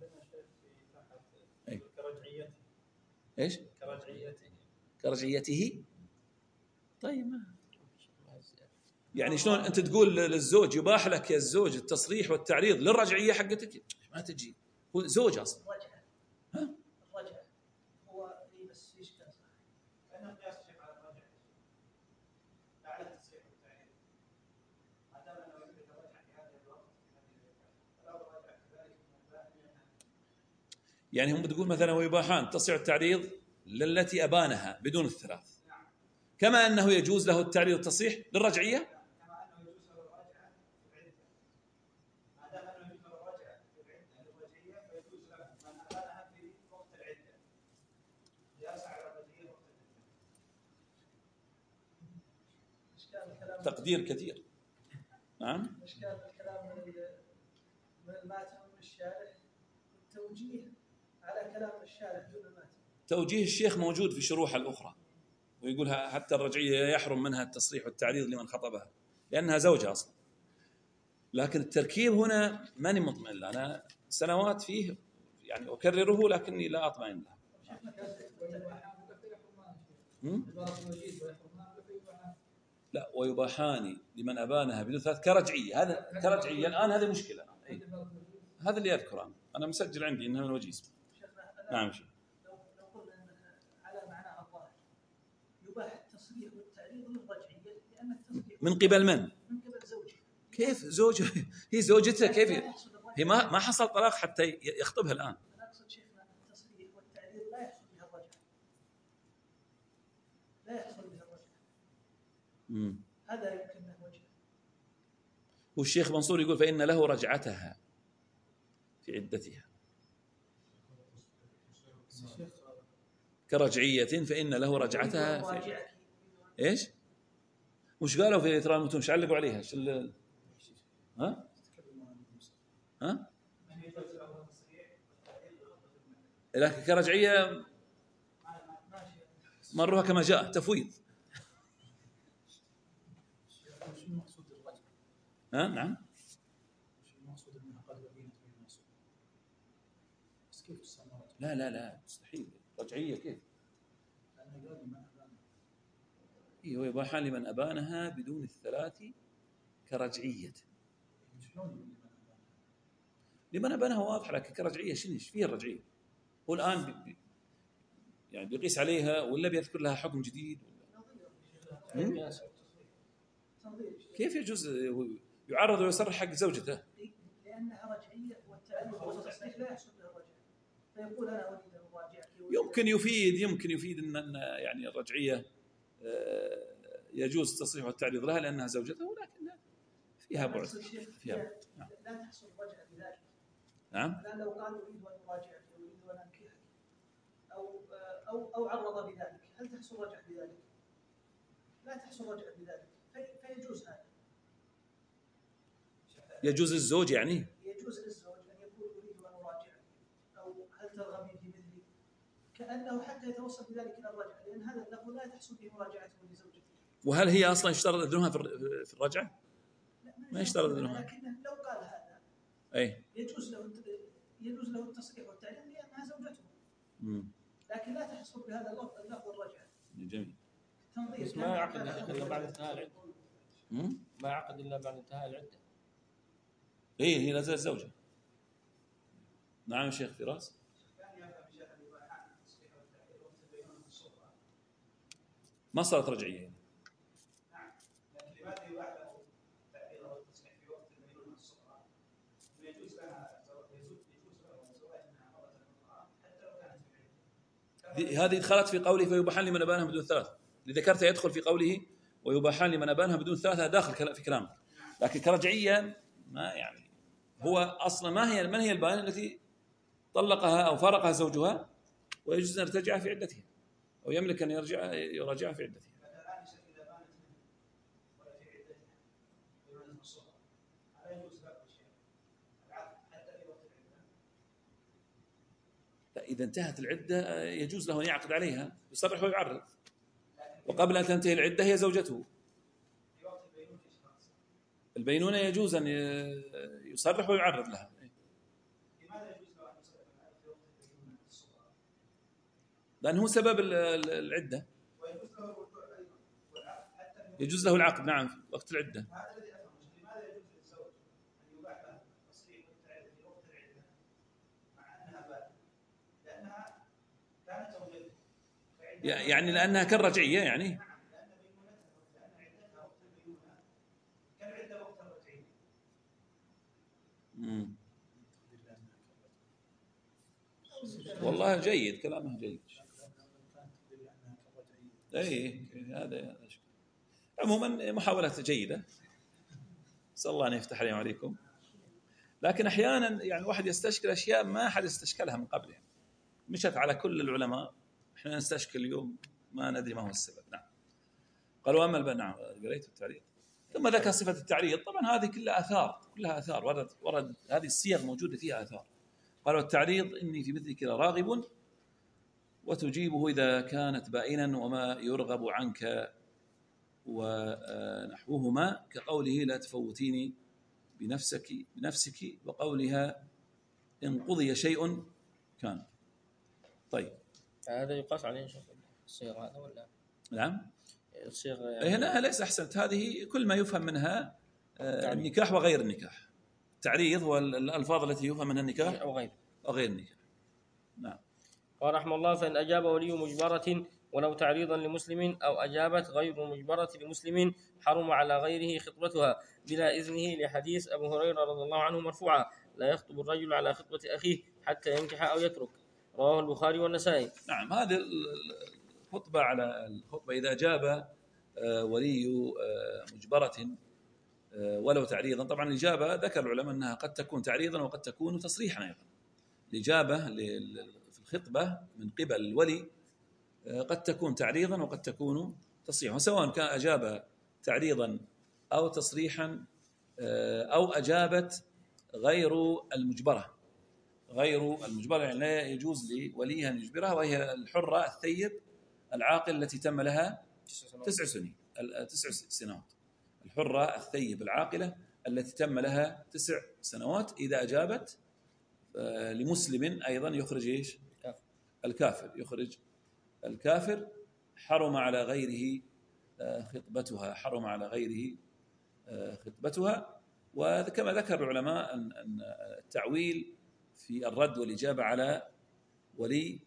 Speaker 2: أي.
Speaker 3: كرجعيته.
Speaker 2: إيش؟
Speaker 3: كرجعيته.
Speaker 2: كرجعيته. طيب ما يعني شلون أنت تقول للزوج يباح لك يا الزوج التصريح والتعريض للرجعية حقتك؟ ما تجي، هو زوج أصلا.
Speaker 3: الرجعة.
Speaker 2: ها؟
Speaker 3: الرجعة هو اللي بس يشكل صح. أنا قياس شيء على الرجعة. لا على التصريح والتعريض. ما دام أنه يمكن الرجعة في هذا الوقت فلا الرجعة كذلك من الباب.
Speaker 2: يعني هم بتقول مثلا ويباحان التصريح والتعريض للتي أبانها بدون الثلاث. كما أنه يجوز له التعريض والتصريح للرجعية. تقدير كثير. نعم.
Speaker 3: إشكال الكلام من من الماتن من الشارح التوجيه على كلام الشارح دون الماتن.
Speaker 2: توجيه الشيخ موجود في شروحها الأخرى ويقولها حتى الرجعية يحرم منها التصريح والتعريض لمن خطبها لأنها زوجة أصلا. لكن التركيب هنا ماني مطمئن له، أنا سنوات فيه يعني أكرره لكني لا أطمئن له. لا ويباحان لمن أبانها بدون ثلاث كرجعية. هذا كرجعية الآن هذه مشكلة. أي. هذا اللي أذكره أنا. أنا مسجل عندي إنها من وجه اسمه. نعم شيخ.
Speaker 3: لو لو قلنا على معنى الظاهر يباح التصريح والتعريض للرجعية لأن التصريح
Speaker 2: من قبل من؟
Speaker 3: من قبل زوجها.
Speaker 2: كيف زوجها؟ هي زوجتها كيف؟ هي ما ما حصل طلاق حتى يخطبها الآن.
Speaker 3: أنا أقصد شيخنا التصريح والتعريض لا يحصل بها الرجعة. لا يحصل بها الرجعة.
Speaker 2: امم
Speaker 3: هذا يمكن له وجه.
Speaker 2: والشيخ منصور يقول فإن له رجعتها في عدتها كرجعية فإن له رجعتها في إيش؟ وش قالوا في إثراء المتون؟ ايش علقوا عليها؟ ايش ال... ها؟ ها؟ لكن كرجعية مروها كما جاء تفويض. ها؟ نعم. لا لا لا مستحيل. رجعية كيف؟ إيه هو يباحان لمن أبانها بدون الثلاث كرجعية. لمن أبانها واضح لك كرجعية شنو ايش فيها الرجعية؟ هو الآن بي بي يعني بيقيس عليها ولا بيذكر لها حكم جديد؟ ولا كيف يجوز يعرض ويصرح حق زوجته؟
Speaker 3: لأنها رجعية والتعريض والتصريح لا يحصل بها الرجعة. فيقول أنا أريد أن أراجعك.
Speaker 2: يمكن يفيد يمكن يفيد أن يعني الرجعية يجوز التصريح والتعريض لها لأنها زوجته ولكن فيها بعد فيها.
Speaker 3: نعم. لا تحصل الرجعة بذلك.
Speaker 2: نعم.
Speaker 3: لا لو قال أريد أن أراجعك أريد أن أنكحك أو أو أو عرض بذلك هل تحصل رجعة بذلك؟ لا تحصل رجعة بذلك. في فيجوز هذا.
Speaker 2: يجوز الزوج يعني؟
Speaker 3: يجوز للزوج أن يقول أريد أن أراجعك أو هل ترغبين في مثلي كأنه حتى يتوصل بذلك إلى الرجعة لأن هذا له لا تحصل به مراجعته لزوجته.
Speaker 2: وهل هي أصلا يشترط إذنها في الرجعة؟ ما يشترط إذنها.
Speaker 3: لكن لو قال هذا
Speaker 2: أي
Speaker 3: يجوز له يجوز له التصريح والتعليم لأنها زوجته.
Speaker 2: مم.
Speaker 3: لكن لا تحصل بهذا اللفظ اللفظ الرجعة.
Speaker 2: جميل.
Speaker 1: بس ما يعقد إلا بعد انتهاء العدة. ما يعقد إلا بعد انتهاء العدة.
Speaker 2: إيه هي لا زالت زوجة. نعم يا شيخ فراس. ما صارت رجعية.
Speaker 3: نعم. لكن لماذا يباح له التعبير أو التصريح في وقت البينونة الصغرى؟ يجوز لها يجوز له زواجها مرة أخرى حتى لو كانت بعيدة.
Speaker 2: هذه دخلت في قوله فيباحان لمن أبانها بدون ثلاث. اللي ذكرته يدخل في قوله ويباحان لمن أبانها بدون ثلاثة داخل في كلامه. لكن كرجعية ما يعني هو أصلا ما هي من هي البائنة التي طلقها أو فارقها زوجها ويجوز أن يرتجع في عدتها أو يملك أن يرجع يراجع في عدتها. إذا انتهت العدة يجوز له أن يعقد عليها، يصرح ويعرض، وقبل أن تنتهي العدة هي زوجته. البينونة يجوز أن يصرح ويعرض لها. لأنه سبب العدة. يجوز له العقد نعم في وقت العدة. يعني لأنها كالرجعية يعني. مم. والله جيد كلامه جيد. اي هذا عموما محاولة جيدة، نسأل الله أن يفتح علينا وعليكم. لكن أحيانا يعني الواحد يستشكل أشياء ما أحد استشكلها من قبل، يعني مشت على كل العلماء، إحنا نستشكل اليوم ما ندري ما هو السبب. نعم. قالوا أما البناء، نعم قريت التعريض، ثم ذكر صفة التعريض. طبعا هذه كلها آثار، كلها آثار ورد ورد هذه الصيغ موجودة فيها آثار. قالوا التعريض إني في مثلك لراغب وتجيبه إذا كانت بائنا وما يرغب عنك ونحوهما، كقوله لا تفوتيني بنفسك بنفسك وقولها إن قضي شيء كان. طيب
Speaker 1: هذا يقاس عليه الصيغة هذا ولا؟
Speaker 2: نعم
Speaker 1: الصيغة يعني
Speaker 2: هنا ليس أحسنت، هذه كل ما يفهم منها النكاح وغير النكاح. التعريض هو الألفاظ التي يفهم منها النكاح
Speaker 1: أو غير
Speaker 2: أو غير النكاح. نعم.
Speaker 1: قال رحمه الله فإن أجاب ولي مجبرة ولو تعريضا لمسلم أو أجابت غير مجبرة لمسلم حرم على غيره خطبتها بلا إذنه، لحديث أبو هريرة رضي الله عنه مرفوعا لا يخطب الرجل على خطبة أخيه حتى ينكح أو يترك، رواه البخاري والنسائي.
Speaker 2: نعم هذه الخطبة على الخطبة إذا أجاب ولي مجبرة ولو تعريضا. طبعا الإجابة ذكر العلماء أنها قد تكون تعريضا وقد تكون تصريحا أيضا. الإجابة في الخطبة من قبل الولي قد تكون تعريضا وقد تكون تصريحا، سواء كان أجاب تعريضا أو تصريحا أو أجابت غير المجبرة. غير المجبرة يعني لا يجوز لوليها أن يجبرها، وهي الحرة الثيب العاقل التي تم لها تسع سنين تسع سنوات. الحرة الثيب العاقلة التي تم لها تسع سنوات إذا أجابت لمسلم أيضا يخرج إيش؟ الكافر. يخرج الكافر. حرم على غيره خطبتها. حرم على غيره خطبتها. وكما ذكر العلماء أن التعويل في الرد والإجابة على ولي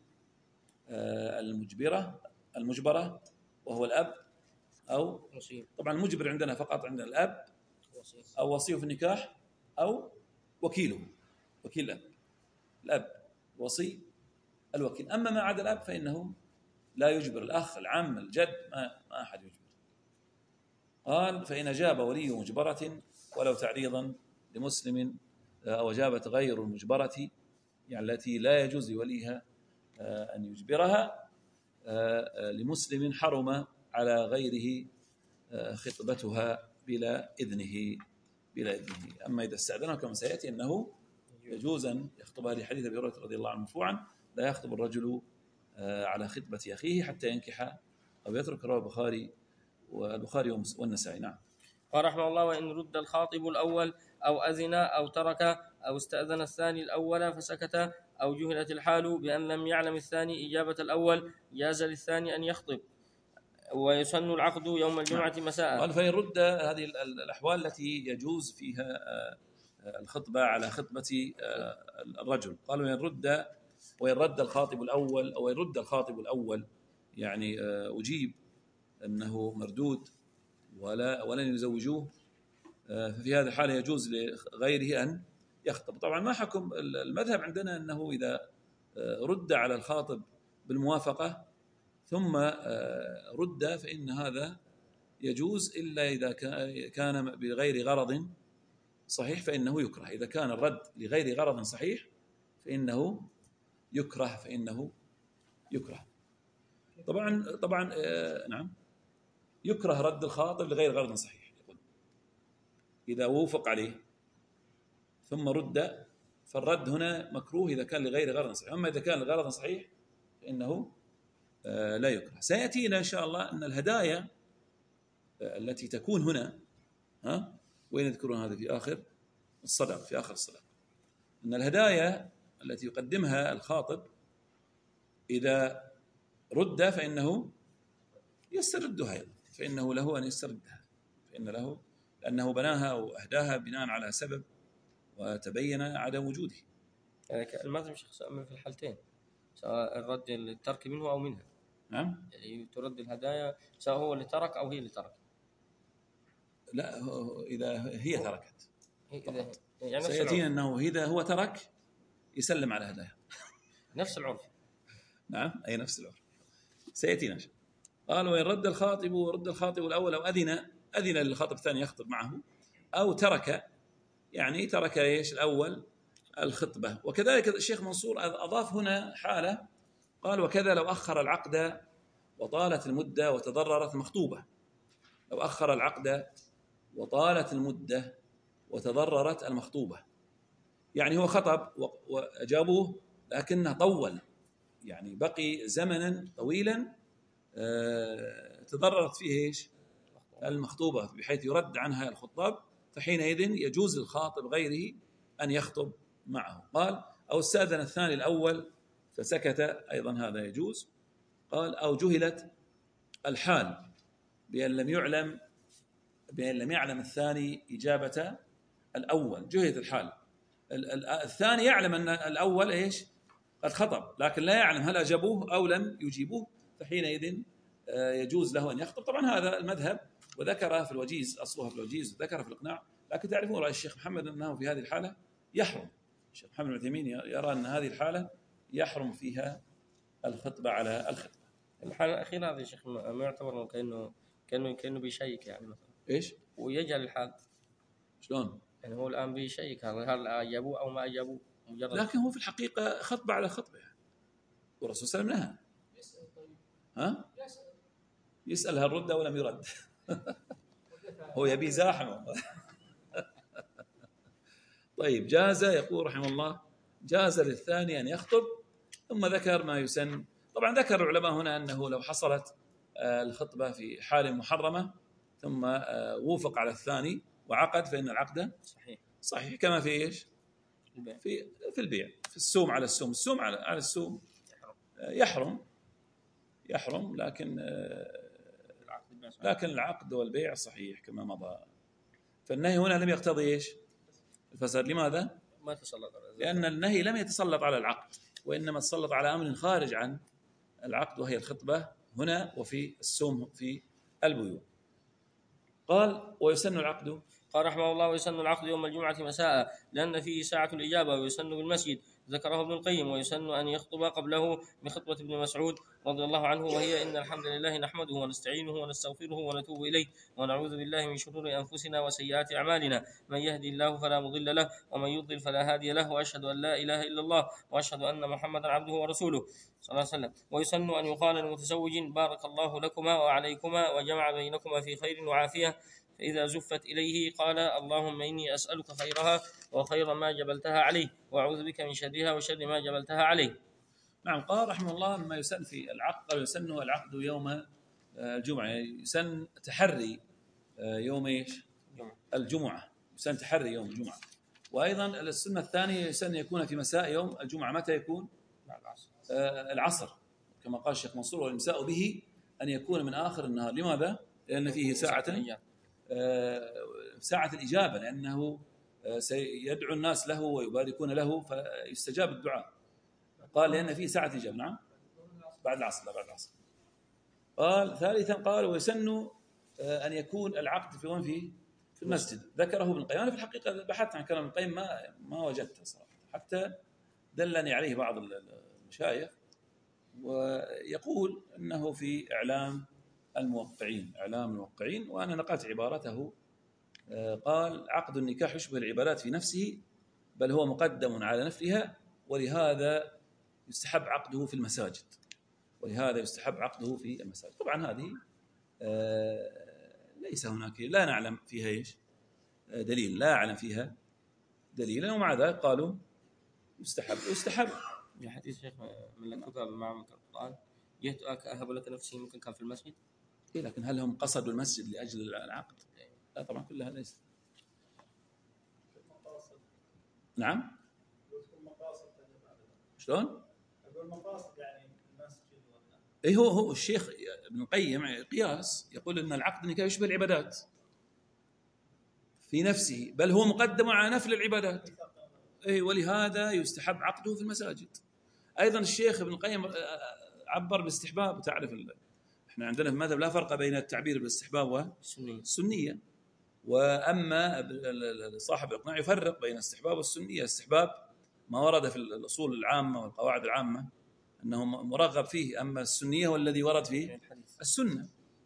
Speaker 2: المجبرة المجبرة وهو الأب أو طبعا المجبر عندنا فقط عندنا الأب أو وصيه في النكاح أو وكيله، وكيل الأب. الأب وصي الوكيل. أما ما عدا الأب فإنه لا يجبر. الأخ العم الجد ما, ما أحد يجبر. قال فإن أجاب ولي مجبرة ولو تعريضا لمسلم أو أجابت غير المجبرة يعني التي لا يجوز لوليها أن يجبرها لمسلم حرم على غيره خطبتها بلا إذنه بلا إذنه. أما إذا استأذنه كما سيأتي أنه يجوز أن يخطبها لحديث أبي هريرة رضي الله عنه مرفوعا لا يخطب الرجل على خطبة أخيه حتى ينكح أو يترك، رواه البخاري والبخاري والنسائي. نعم.
Speaker 1: قال رحمه الله وإن رد الخاطب الأول أو أذن أو ترك أو استأذن الثاني الأول فسكت أو جهلت الحال بأن لم يعلم الثاني إجابة الأول جاز للثاني أن يخطب ويسن العقد يوم الجمعة مساء.
Speaker 2: قال فإن رد هذه الأحوال التي يجوز فيها الخطبة على خطبة الرجل. قالوا إن رد وإن رد الخاطب الأول أو يرد الخاطب الأول يعني أجيب أنه مردود ولا ولن يزوجوه، ففي هذا الحال يجوز لغيره أن يخطب. طبعا ما حكم المذهب عندنا أنه إذا رد على الخاطب بالموافقة ثم رد فإن هذا يجوز إلا إذا كان بغير غرض صحيح فإنه يكره. إذا كان الرد لغير غرض صحيح فإنه يكره فإنه يكره طبعا طبعا آه نعم يكره رد الخاطب لغير غرض صحيح. يقول إذا وافق عليه ثم رد فالرد هنا مكروه إذا كان لغير غرض صحيح، أما إذا كان لغرض صحيح فإنه آه لا يكره. سيأتينا إن شاء الله أن الهدايا آه التي تكون هنا ها وين يذكرون هذا في آخر الصدق في آخر الصدق أن الهدايا التي يقدمها الخاطب إذا رد فإنه يستردها أيضا، فإنه له أن يستردها، فإن له لأنه بناها وأهداها بناء على سبب وتبين عدم وجوده.
Speaker 1: يعني المذهب شخص أمر في الحالتين، سواء الرد للترك منه أو منها.
Speaker 2: نعم.
Speaker 1: يعني ترد الهدايا سواء هو اللي ترك أو هي اللي ترك.
Speaker 2: لا إذا هي تركت
Speaker 1: إذا يعني
Speaker 2: سيأتينا أنه إذا هو ترك يسلم على هدايا
Speaker 1: نفس العرف.
Speaker 2: نعم أي نفس العرف سيأتينا. قال وإن رد الخاطب ورد الخاطب الأول أو أذن أذن للخاطب الثاني يخطب معه أو ترك، يعني ترك إيش الأول الخطبة. وكذلك الشيخ منصور أضاف هنا حالة، قال وكذا لو أخر العقد وطالت المدة وتضررت المخطوبة. لو أخر العقد وطالت المدة وتضررت المخطوبة، يعني هو خطب وأجابوه لكنه طول، يعني بقي زمنا طويلا تضررت فيه إيش المخطوبة بحيث يرد عنها الخطاب، فحينئذ يجوز للخاطب غيره أن يخطب معه. قال أو استأذن الثاني الأول فسكت، أيضا هذا يجوز. قال أو جهلت الحال بأن لم يعلم بأن لم يعلم الثاني إجابة الأول. جهلت الحال، الثاني يعلم أن الأول إيش قد خطب لكن لا يعلم هل أجابوه أو لم يجيبوه، فحينئذ يجوز له أن يخطب. طبعا هذا المذهب وذكره في الوجيز، أصلها في الوجيز وذكره في الإقناع، لكن تعرفون رأي الشيخ محمد أنه في هذه الحالة يحرم. الشيخ محمد بن عثيمين يرى أن هذه الحالة يحرم فيها الخطبة على الخطبة.
Speaker 1: الحالة الأخيرة هذا الشيخ ما يعتبر كأنه كأنه كأنه بيشيك يعني مثلا
Speaker 2: إيش
Speaker 1: ويجعل الحال
Speaker 2: شلون
Speaker 1: يعني هو الآن بيشيك هل أجابوه أو ما أجابوه مجرد،
Speaker 2: لكن هو في الحقيقة خطبة على خطبة يعني. والرسول صلى الله عليه وسلم نهى ها يسأل هل رد ولم يرد هو يبي زاحمه طيب جاز، يقول رحمه الله جاز للثاني أن يخطب. ثم ذكر ما يسن. طبعا ذكر العلماء هنا أنه لو حصلت الخطبة في حال محرمة ثم وافق على الثاني وعقد فإن العقد
Speaker 1: صحيح
Speaker 2: صحيح كما في إيش في في البيع، في السوم على السوم، السوم على على السوم يحرم يحرم لكن لكن العقد والبيع صحيح كما مضى. فالنهي هنا لم يقتضي إيش الفساد. لماذا؟
Speaker 1: ما تسلط على
Speaker 2: لأن النهي لم يتسلط على العقد وإنما تسلط على أمر خارج عن العقد وهي الخطبة هنا وفي السوم في البيوع. قال ويسن العقد.
Speaker 1: قال رحمه الله ويسن العقد يوم الجمعة مساء لأن فيه ساعة الإجابة ويسن بالمسجد، ذكره ابن القيم. ويسن أن يخطب قبله بخطبة ابن مسعود رضي الله عنه وهي إن الحمد لله نحمده ونستعينه ونستغفره ونتوب إليه ونعوذ بالله من شرور أنفسنا وسيئات أعمالنا، من يهدي الله فلا مضل له ومن يضلل فلا هادي له، وأشهد أن لا إله إلا الله وأشهد أن محمدا عبده ورسوله صلى الله عليه وسلم. ويسن أن يقال للمتزوج بارك الله لكما وعليكما وجمع بينكما في خير وعافية، فإذا زفت إليه قال اللهم إني أسألك خيرها وخير ما جبلتها عليه وأعوذ بك من شرها وشر ما جبلتها عليه.
Speaker 2: نعم. قال رحمه الله ما يسن في العقد يسن العقد يوم الجمعة، يسن تحري يوم إيش الجمعة، يسن تحري يوم الجمعة. وأيضا السنة الثانية يسن يكون في مساء يوم الجمعة. متى يكون؟ العصر كما قال الشيخ منصور والإمساء به أن يكون من آخر النهار. لماذا؟ لأن فيه ساعة ساعة الإجابة، لأنه سيدعو الناس له ويباركون له فيستجاب الدعاء. قال لأن فيه ساعة إجابة. نعم بعد العصر. لا بعد العصر. قال ثالثا قال ويسن أن يكون العقد في وين فيه في المسجد. ذكره ابن القيم. أنا في الحقيقة بحثت عن كلام ابن القيم ما ما وجدته صراحة، حتى دلني عليه بعض المشايخ ويقول أنه في إعلام الموقعين إعلام الموقعين وأنا نقلت عبارته قال عقد النكاح يشبه العبادات في نفسه بل هو مقدم على نفلها، ولهذا يستحب عقده في المساجد ولهذا يستحب عقده في المساجد. طبعا هذه ليس هناك، لا نعلم فيها ايش دليل، لا أعلم فيها دليلا، ومع ذلك قالوا يستحب. يستحب
Speaker 1: في حديث شيخ من الكتاب مع القرآن جئت أهب لك نفسي، ممكن كان في المسجد.
Speaker 2: إيه، لكن هل هم قصدوا المسجد لأجل العقد؟ لا طبعا كلها ليس. نعم شلون؟
Speaker 3: أقول مقاصد يعني المسجد ولا؟
Speaker 2: اي هو هو الشيخ ابن القيم قياس، يقول ان العقد النكاح يشبه العبادات في نفسه بل هو مقدم على نفل العبادات، اي ولهذا يستحب عقده في المساجد. ايضا الشيخ ابن القيم عبر بالاستحباب. تعرف ال... احنا عندنا في المذهب لا فرق بين التعبير بالاستحباب والسنيه، واما صاحب الاقناع يفرق بين الاستحباب والسنيه. الاستحباب ما ورد في الاصول العامه والقواعد العامه انه مرغب فيه، اما السنيه هو الذي ورد فيه السنه.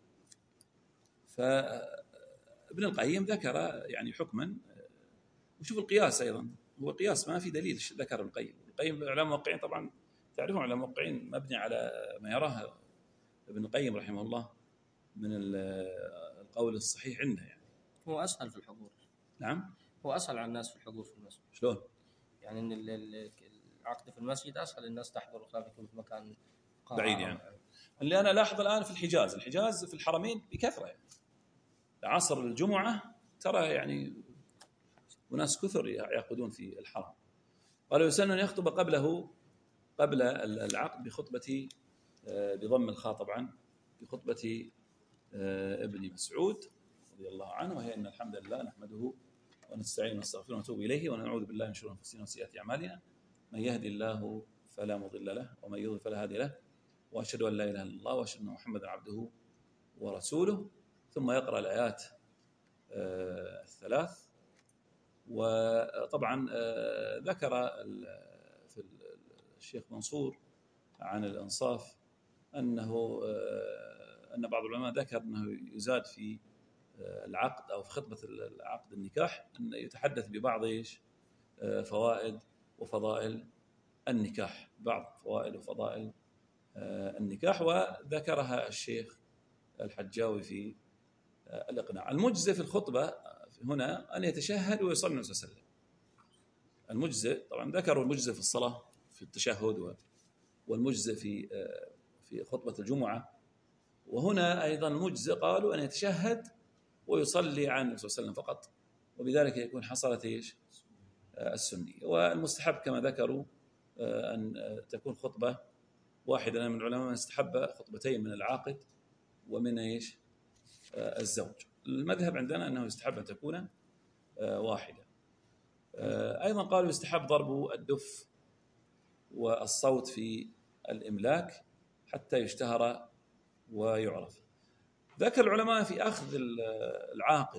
Speaker 2: فابن القيم ذكر يعني حكما، وشوف القياس ايضا هو قياس ما في دليل ذكر ابن القيم. القيم على موقعين، طبعا تعرفون على موقعين مبني على ما يراه ابن القيم رحمه الله من القول الصحيح عنده. يعني
Speaker 1: هو اسهل في الحضور.
Speaker 2: نعم
Speaker 1: هو اسهل على الناس في الحضور في المسجد.
Speaker 2: شلون؟
Speaker 1: يعني ان العقد في المسجد اسهل الناس تحضر، وخاف يكون في مكان
Speaker 2: بعيد. يعني اللي انا لاحظ الان في الحجاز، الحجاز في الحرمين بكثره، يعني عصر الجمعه ترى يعني وناس كثر يعقدون في الحرم. قالوا يسن ان يخطب قبله قبل العقد بخطبه بضم الخاء طبعا بخطبه ابن مسعود رضي الله عنه، وهي ان الحمد لله نحمده ونستعين ونستغفره ونتوب اليه ونعوذ بالله من شرور انفسنا وسيئات اعمالنا، من يهدي الله فلا مضل له ومن يضلل فلا هادي له، واشهد ان لا اله الا الله واشهد ان محمدا عبده ورسوله. ثم يقرا الايات الثلاث. وطبعا ذكر في الشيخ منصور عن الانصاف انه ان بعض العلماء ذكر انه يزاد في العقد او في خطبه العقد النكاح ان يتحدث ببعض ايش فوائد وفضائل النكاح، بعض فوائد وفضائل النكاح، وذكرها الشيخ الحجاوي في الإقناع. المجزئ في الخطبة هنا أن يتشهد ويصلي النبي صلى الله عليه وسلم. المجزئ طبعا ذكروا المجزئ في الصلاة في التشهد، والمجزئ في في خطبة الجمعة، وهنا أيضا المجزئ قالوا أن يتشهد ويصلي عن النبي صلى الله عليه وسلم فقط، وبذلك يكون حصلت ايش السنية. والمستحب كما ذكروا أن تكون خطبة واحدة، من العلماء من استحب خطبتين من العاقد ومن ايش الزوج. المذهب عندنا أنه يستحب أن تكون واحدة. أيضا قالوا يستحب ضرب الدف والصوت في الإملاك حتى يشتهر ويعرف. ذكر العلماء في أخذ العاقد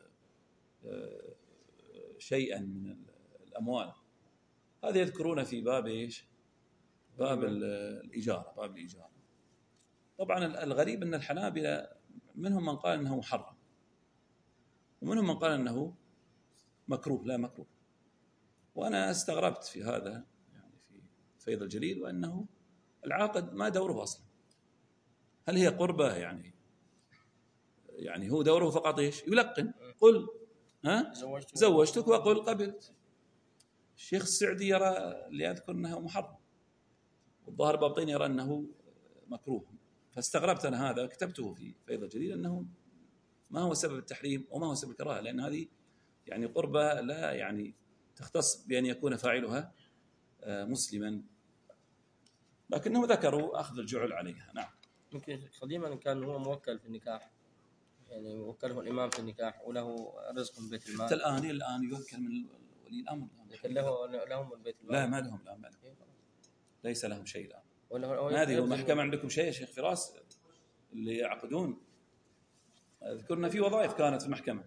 Speaker 2: شيئا من الأموال، هذا يذكرون في باب إيش باب الإجارة باب الإجارة. طبعا الغريب أن الحنابلة منهم من قال أنه محرم، ومنهم من قال أنه مكروه لا مكروه. وأنا استغربت في هذا يعني في فيض الجليل، وأنه العاقد ما دوره أصلا. هل هي قربة؟ يعني يعني هو دوره فقط إيش يلقن، قل ها زوجتك وقل قبلت. الشيخ السعدي يرى اللي يذكر أنه محرم، والظاهر بابطين يرى أنه مكروه. فاستغربت أنا هذا، كتبته في فيض الجليل أنه ما هو سبب التحريم وما هو سبب الكراهة، لأن هذه يعني قربة لا يعني تختص بأن يكون فاعلها مسلما، لكنه ذكروا أخذ الجعل عليها. نعم.
Speaker 1: ممكن قديما كان هو موكل في النكاح، يعني وكله الإمام في النكاح وله رزق من بيت المال.
Speaker 2: حتى الآن الآن يوكل من ولي الأمر،
Speaker 1: لكن له لهم من بيت المال.
Speaker 2: لا ما لهم، لا ما لهم. ليس لهم شيء الآن. هذه المحكمة عندكم شيء يا شيخ فراس اللي يعقدون؟ أذكرنا في وظائف كانت في المحكمة،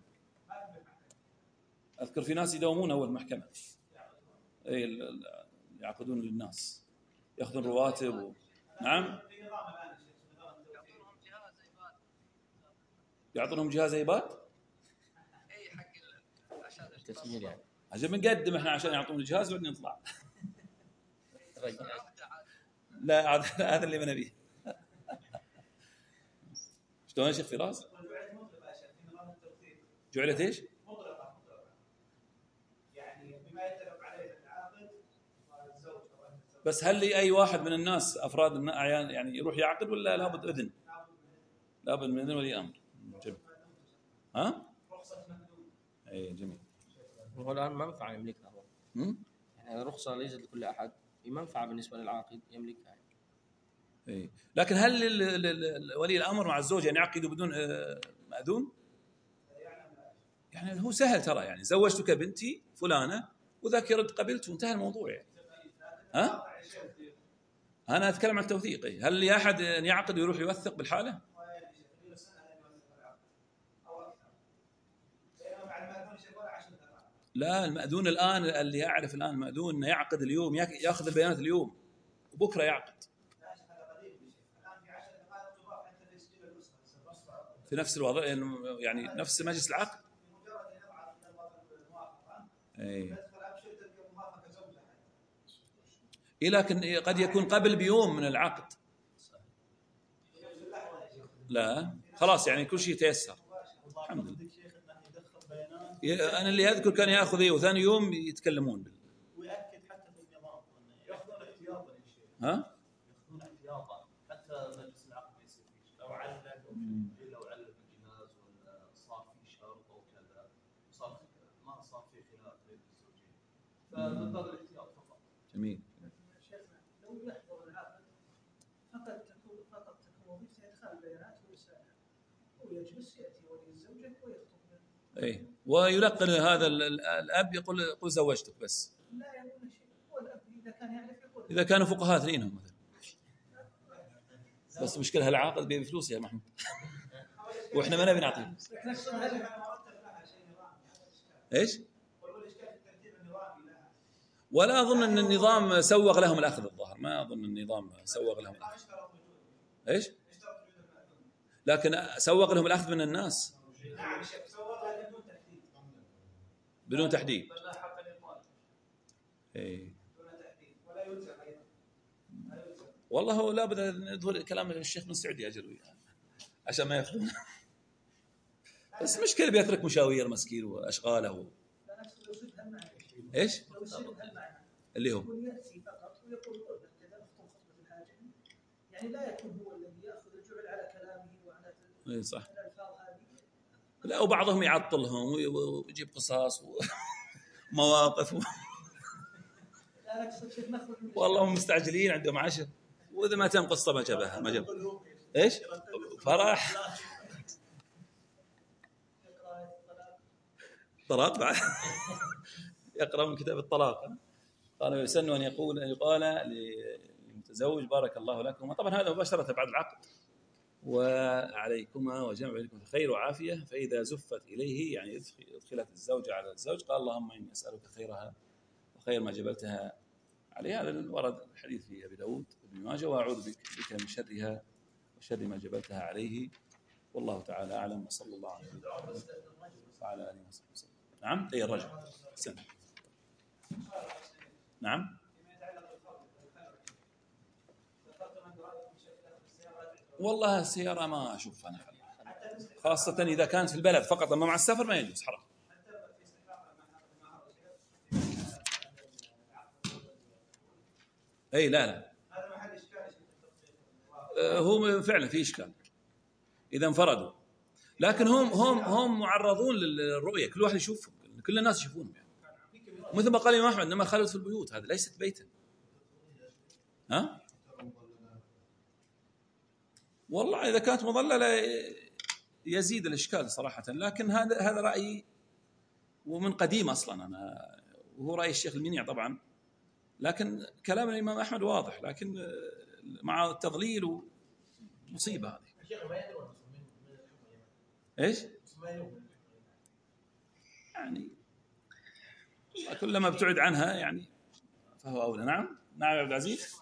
Speaker 2: أذكر في ناس يداومون أول محكمة، أي يعقدون للناس يأخذون رواتب و... نعم يعطونهم جهاز ايباد.
Speaker 4: اي
Speaker 1: التسجيل يعني
Speaker 2: عشان بنقدم احنا عشان يعطون الجهاز وبعدين نطلع. لا عاد هذا اللي بنبيه. شلون يا شيخ فراس؟ جعلت ايش؟
Speaker 3: مطلقة مطلقة يعني بما يتفق عليه العاقد والزوج.
Speaker 2: بس هل لي اي واحد من الناس افراد الاعيان يعني يروح يعقد ولا لابد اذن؟ لابد من اذن ولي امر. جميل. ها؟
Speaker 3: رخصة مندوب.
Speaker 2: اي جميل.
Speaker 1: هو الآن منفعة يملكها هو.
Speaker 2: امم
Speaker 1: يعني الرخصة ليست لكل أحد، هي منفعة بالنسبة للعاقد يملكها.
Speaker 2: اي لكن هل ال- ال- ال- ولي الامر مع الزوج يعني يعقدوا بدون آه، مأذون؟ يعني هو سهل ترى، يعني زوجتك بنتي فلانه وذاك يرد قبلت وانتهى الموضوع يعني. ها؟ انا اتكلم عن التوثيق. إيه؟ هل لاحد ان يعقد ويروح يوثق بالحاله؟ لا المأذون الان اللي يعرف الان المأذون انه يعقد اليوم ياخذ البيانات اليوم وبكره يعقد في نفس الوضع يعني نفس مجلس العقد. اي إيه لكن قد يكون قبل بيوم من العقد. لا خلاص يعني كل شيء تيسر الحمد لله. انا اللي اذكر كان ياخذ ايه وثاني يوم يتكلمون بال...
Speaker 3: ويأكد حتى في النظام ياخذون احتياطا يا شيخ.
Speaker 2: ها؟
Speaker 3: ياخذون احتياطا حتى مجلس العقد يصير فيه لو علق لو علق الجهاز ولا صار في شرط او كذا صار ما صار في خلاف بين الزوجين فمن باب الاحتياط فقط.
Speaker 2: جميل.
Speaker 3: شيخنا لو يحضر العقد فقط تكون فقط تكون وظيفته ادخال البيانات ورسالة ويجلس ياتي ولي الزوجه ويخطب.
Speaker 2: اي ويلقن هذا الاب يقول قل زوجتك بس.
Speaker 3: لا يقول شيء هو الاب اذا كان يعرف يقول.
Speaker 2: اذا كانوا فقهاء اثنينهم مثلا. بس مشكلة العاقد بفلوس يا محمود. واحنا ما نبي نعطيه. ايش؟ ولا اظن ان النظام سوغ لهم الاخذ الظاهر، ما اظن النظام سوغ لهم الاخذ. ايش؟ لكن سوغ لهم الاخذ من الناس.
Speaker 3: نعم سوغ لهم بدون تحديد.
Speaker 2: بدون تحديد.
Speaker 3: ولا حق للمالك.
Speaker 2: اي.
Speaker 3: دون تحديد ولا يلزم ايضا. لا يلزم.
Speaker 2: والله لا بد ندخل كلام الشيخ بن سعود ياجر عشان ما ياخذون. بس مشكلة بيترك مشاوير مسكين واشغاله. ايش؟ اللي هو
Speaker 3: يأتي فقط ويقول قل كذا نخطب خطبة الحاجة يعني لا يكون هو الذي يأخذ الجعل على كلامه وعلى
Speaker 2: اي صح.
Speaker 3: الألفاظ هذه.
Speaker 2: لا وبعضهم يعطلهم ويجيب قصص ومواقف و...
Speaker 3: لا أقصد شيء نخرج من
Speaker 2: والله هم مستعجلين عندهم عشر واذا ما تم قصة ما جابها ما جاب. ايش؟ فرح طلاق بعد. يقرأ من كتاب الطلاق. قال ويسن أن يقول أن يقال للمتزوج بارك الله لكم، طبعا هذا مباشرة بعد العقد، وعليكما وجمع بينكم في خير وعافية، فإذا زفت إليه يعني ادخلت الزوجة على الزوج قال اللهم إني أسألك خيرها وخير ما جبلتها عليه. هذا ورد الحديث في أبي داود وابن ماجه، وأعوذ بك, بك من شرها وشر ما جبلتها عليه، والله تعالى أعلم، وصلى الله عليه وعلى آله وصحبه وسلم. نعم أي الرجل سنة. نعم والله السيارة ما أشوف أنا حل. خاصة إذا كانت في البلد فقط، أما مع السفر ما يجوز حرام. أي لا لا هو فعلا في إشكال إذا انفردوا، لكن هم هم هم معرضون للرؤية، كل واحد يشوفهم، كل الناس يشوفونهم يعني. مثل ما قال الإمام أحمد إنما خلت في البيوت، هذا ليست بيتا. ها؟ والله إذا كانت مظللة يزيد الإشكال صراحة، لكن هذا هذا رأيي ومن قديم أصلا أنا، وهو رأي الشيخ المنيع طبعا، لكن كلام الإمام أحمد واضح، لكن مع التضليل مصيبة هذه. إيش؟ يعني كلما ابتعد عنها يعني فهو أولى. نعم نعم يا عبد العزيز.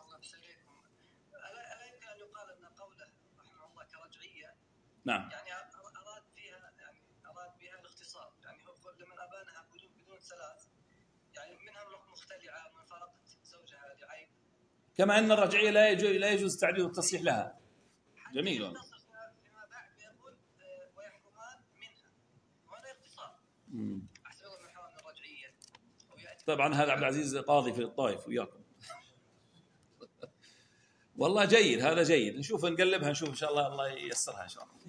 Speaker 4: نعم
Speaker 2: يعني
Speaker 4: أراد فيها يعني أراد بها الاختصار، يعني هو لمن أبانها بدون بدون
Speaker 3: تكون ثلاث، يعني منها مختلعة من فرقت زوجها لعيب.
Speaker 2: كما أن الرجعية لا يجوز لا يجوز تعديل والتصحيح لها. جميل.
Speaker 3: فيما بعد يقول ويحرمان منها، وهذا اختصار. أحسن من حرام الرجعية.
Speaker 2: طبعا هذا عبد العزيز قاضي في الطائف وياكم. والله جيد، هذا جيد. نشوف نقلبها نشوف إن شاء الله، الله ييسرها إن شاء الله.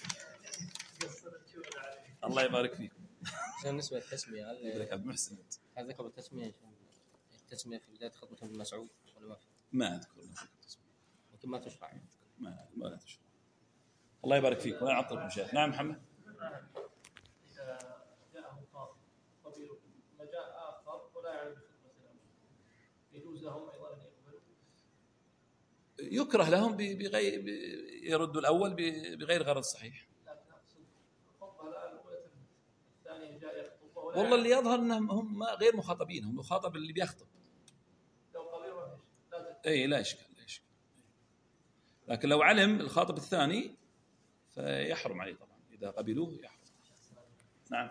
Speaker 2: الله يبارك فيكم.
Speaker 1: بالنسبة للتسمية
Speaker 2: يبارك عبد المحسن.
Speaker 1: هل ذكر التسمية التسمية في بداية خطبة ابن مسعود ولا ما في؟
Speaker 2: ما أذكر.
Speaker 1: يمكن ما تشرع.
Speaker 2: ما ما لا تشرع. الله يبارك فيك ولا يعطلكم شيء. نعم محمد.
Speaker 4: إذا جاءه قاضي قبيل ما جاء آخر ولا يعرف خدمة الأمر، يجوز لهم أيضا أن يقبلوا؟
Speaker 2: يكره لهم بغير يردوا الأول بغير غرض صحيح. والله اللي يظهر انهم هم غير مخاطبين، هم مخاطب اللي بيخطب.
Speaker 4: لو قبيل ما فيش
Speaker 2: اي لا اشكال لا اشكال. لكن لو علم الخاطب الثاني فيحرم عليه طبعا، اذا قبلوه يحرم. نعم.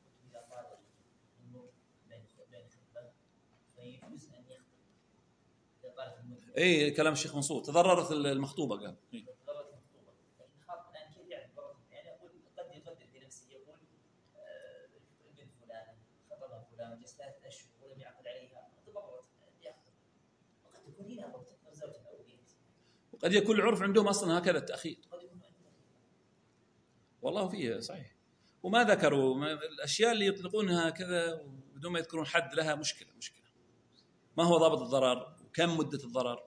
Speaker 2: اي كلام الشيخ منصور، تضررت المخطوبه قال. إيه. وقد يكون العرف عندهم أصلا هكذا التأخير. والله فيه صحيح. وما ذكروا ما الأشياء اللي يطلقونها كذا بدون ما يذكرون حد لها مشكلة مشكلة. ما هو ضابط الضرر وكم مدة الضرر؟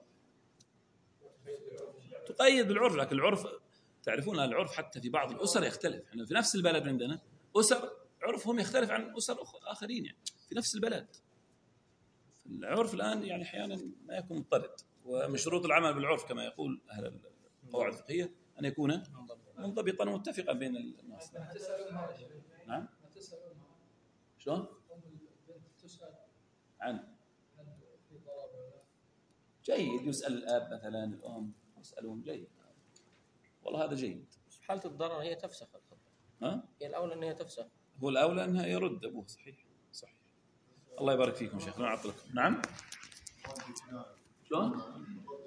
Speaker 2: تقيد بالعرف، لكن العرف تعرفون العرف حتى في بعض الأسر يختلف. احنا في نفس البلد عندنا أسر عرفهم يختلف عن أسر آخرين يعني في نفس البلد. العرف الآن يعني أحيانا ما يكون مضطرد، ومن شروط العمل بالعرف كما يقول أهل القواعد الفقهية أن يكون منضبطا ومتفقا بين الناس. نعم. شلون؟ عن جيد يسأل الآب مثلا الأم يسألون جيد، والله هذا جيد.
Speaker 1: في حالة الضرر هي تفسخ الخطبة.
Speaker 2: ها؟
Speaker 1: هي الأولى أنها تفسخ.
Speaker 2: هو الأولى أنها يرد أبوه. صحيح صحيح. الله يبارك فيكم شيخنا ويعطلكم. نعم. شلون؟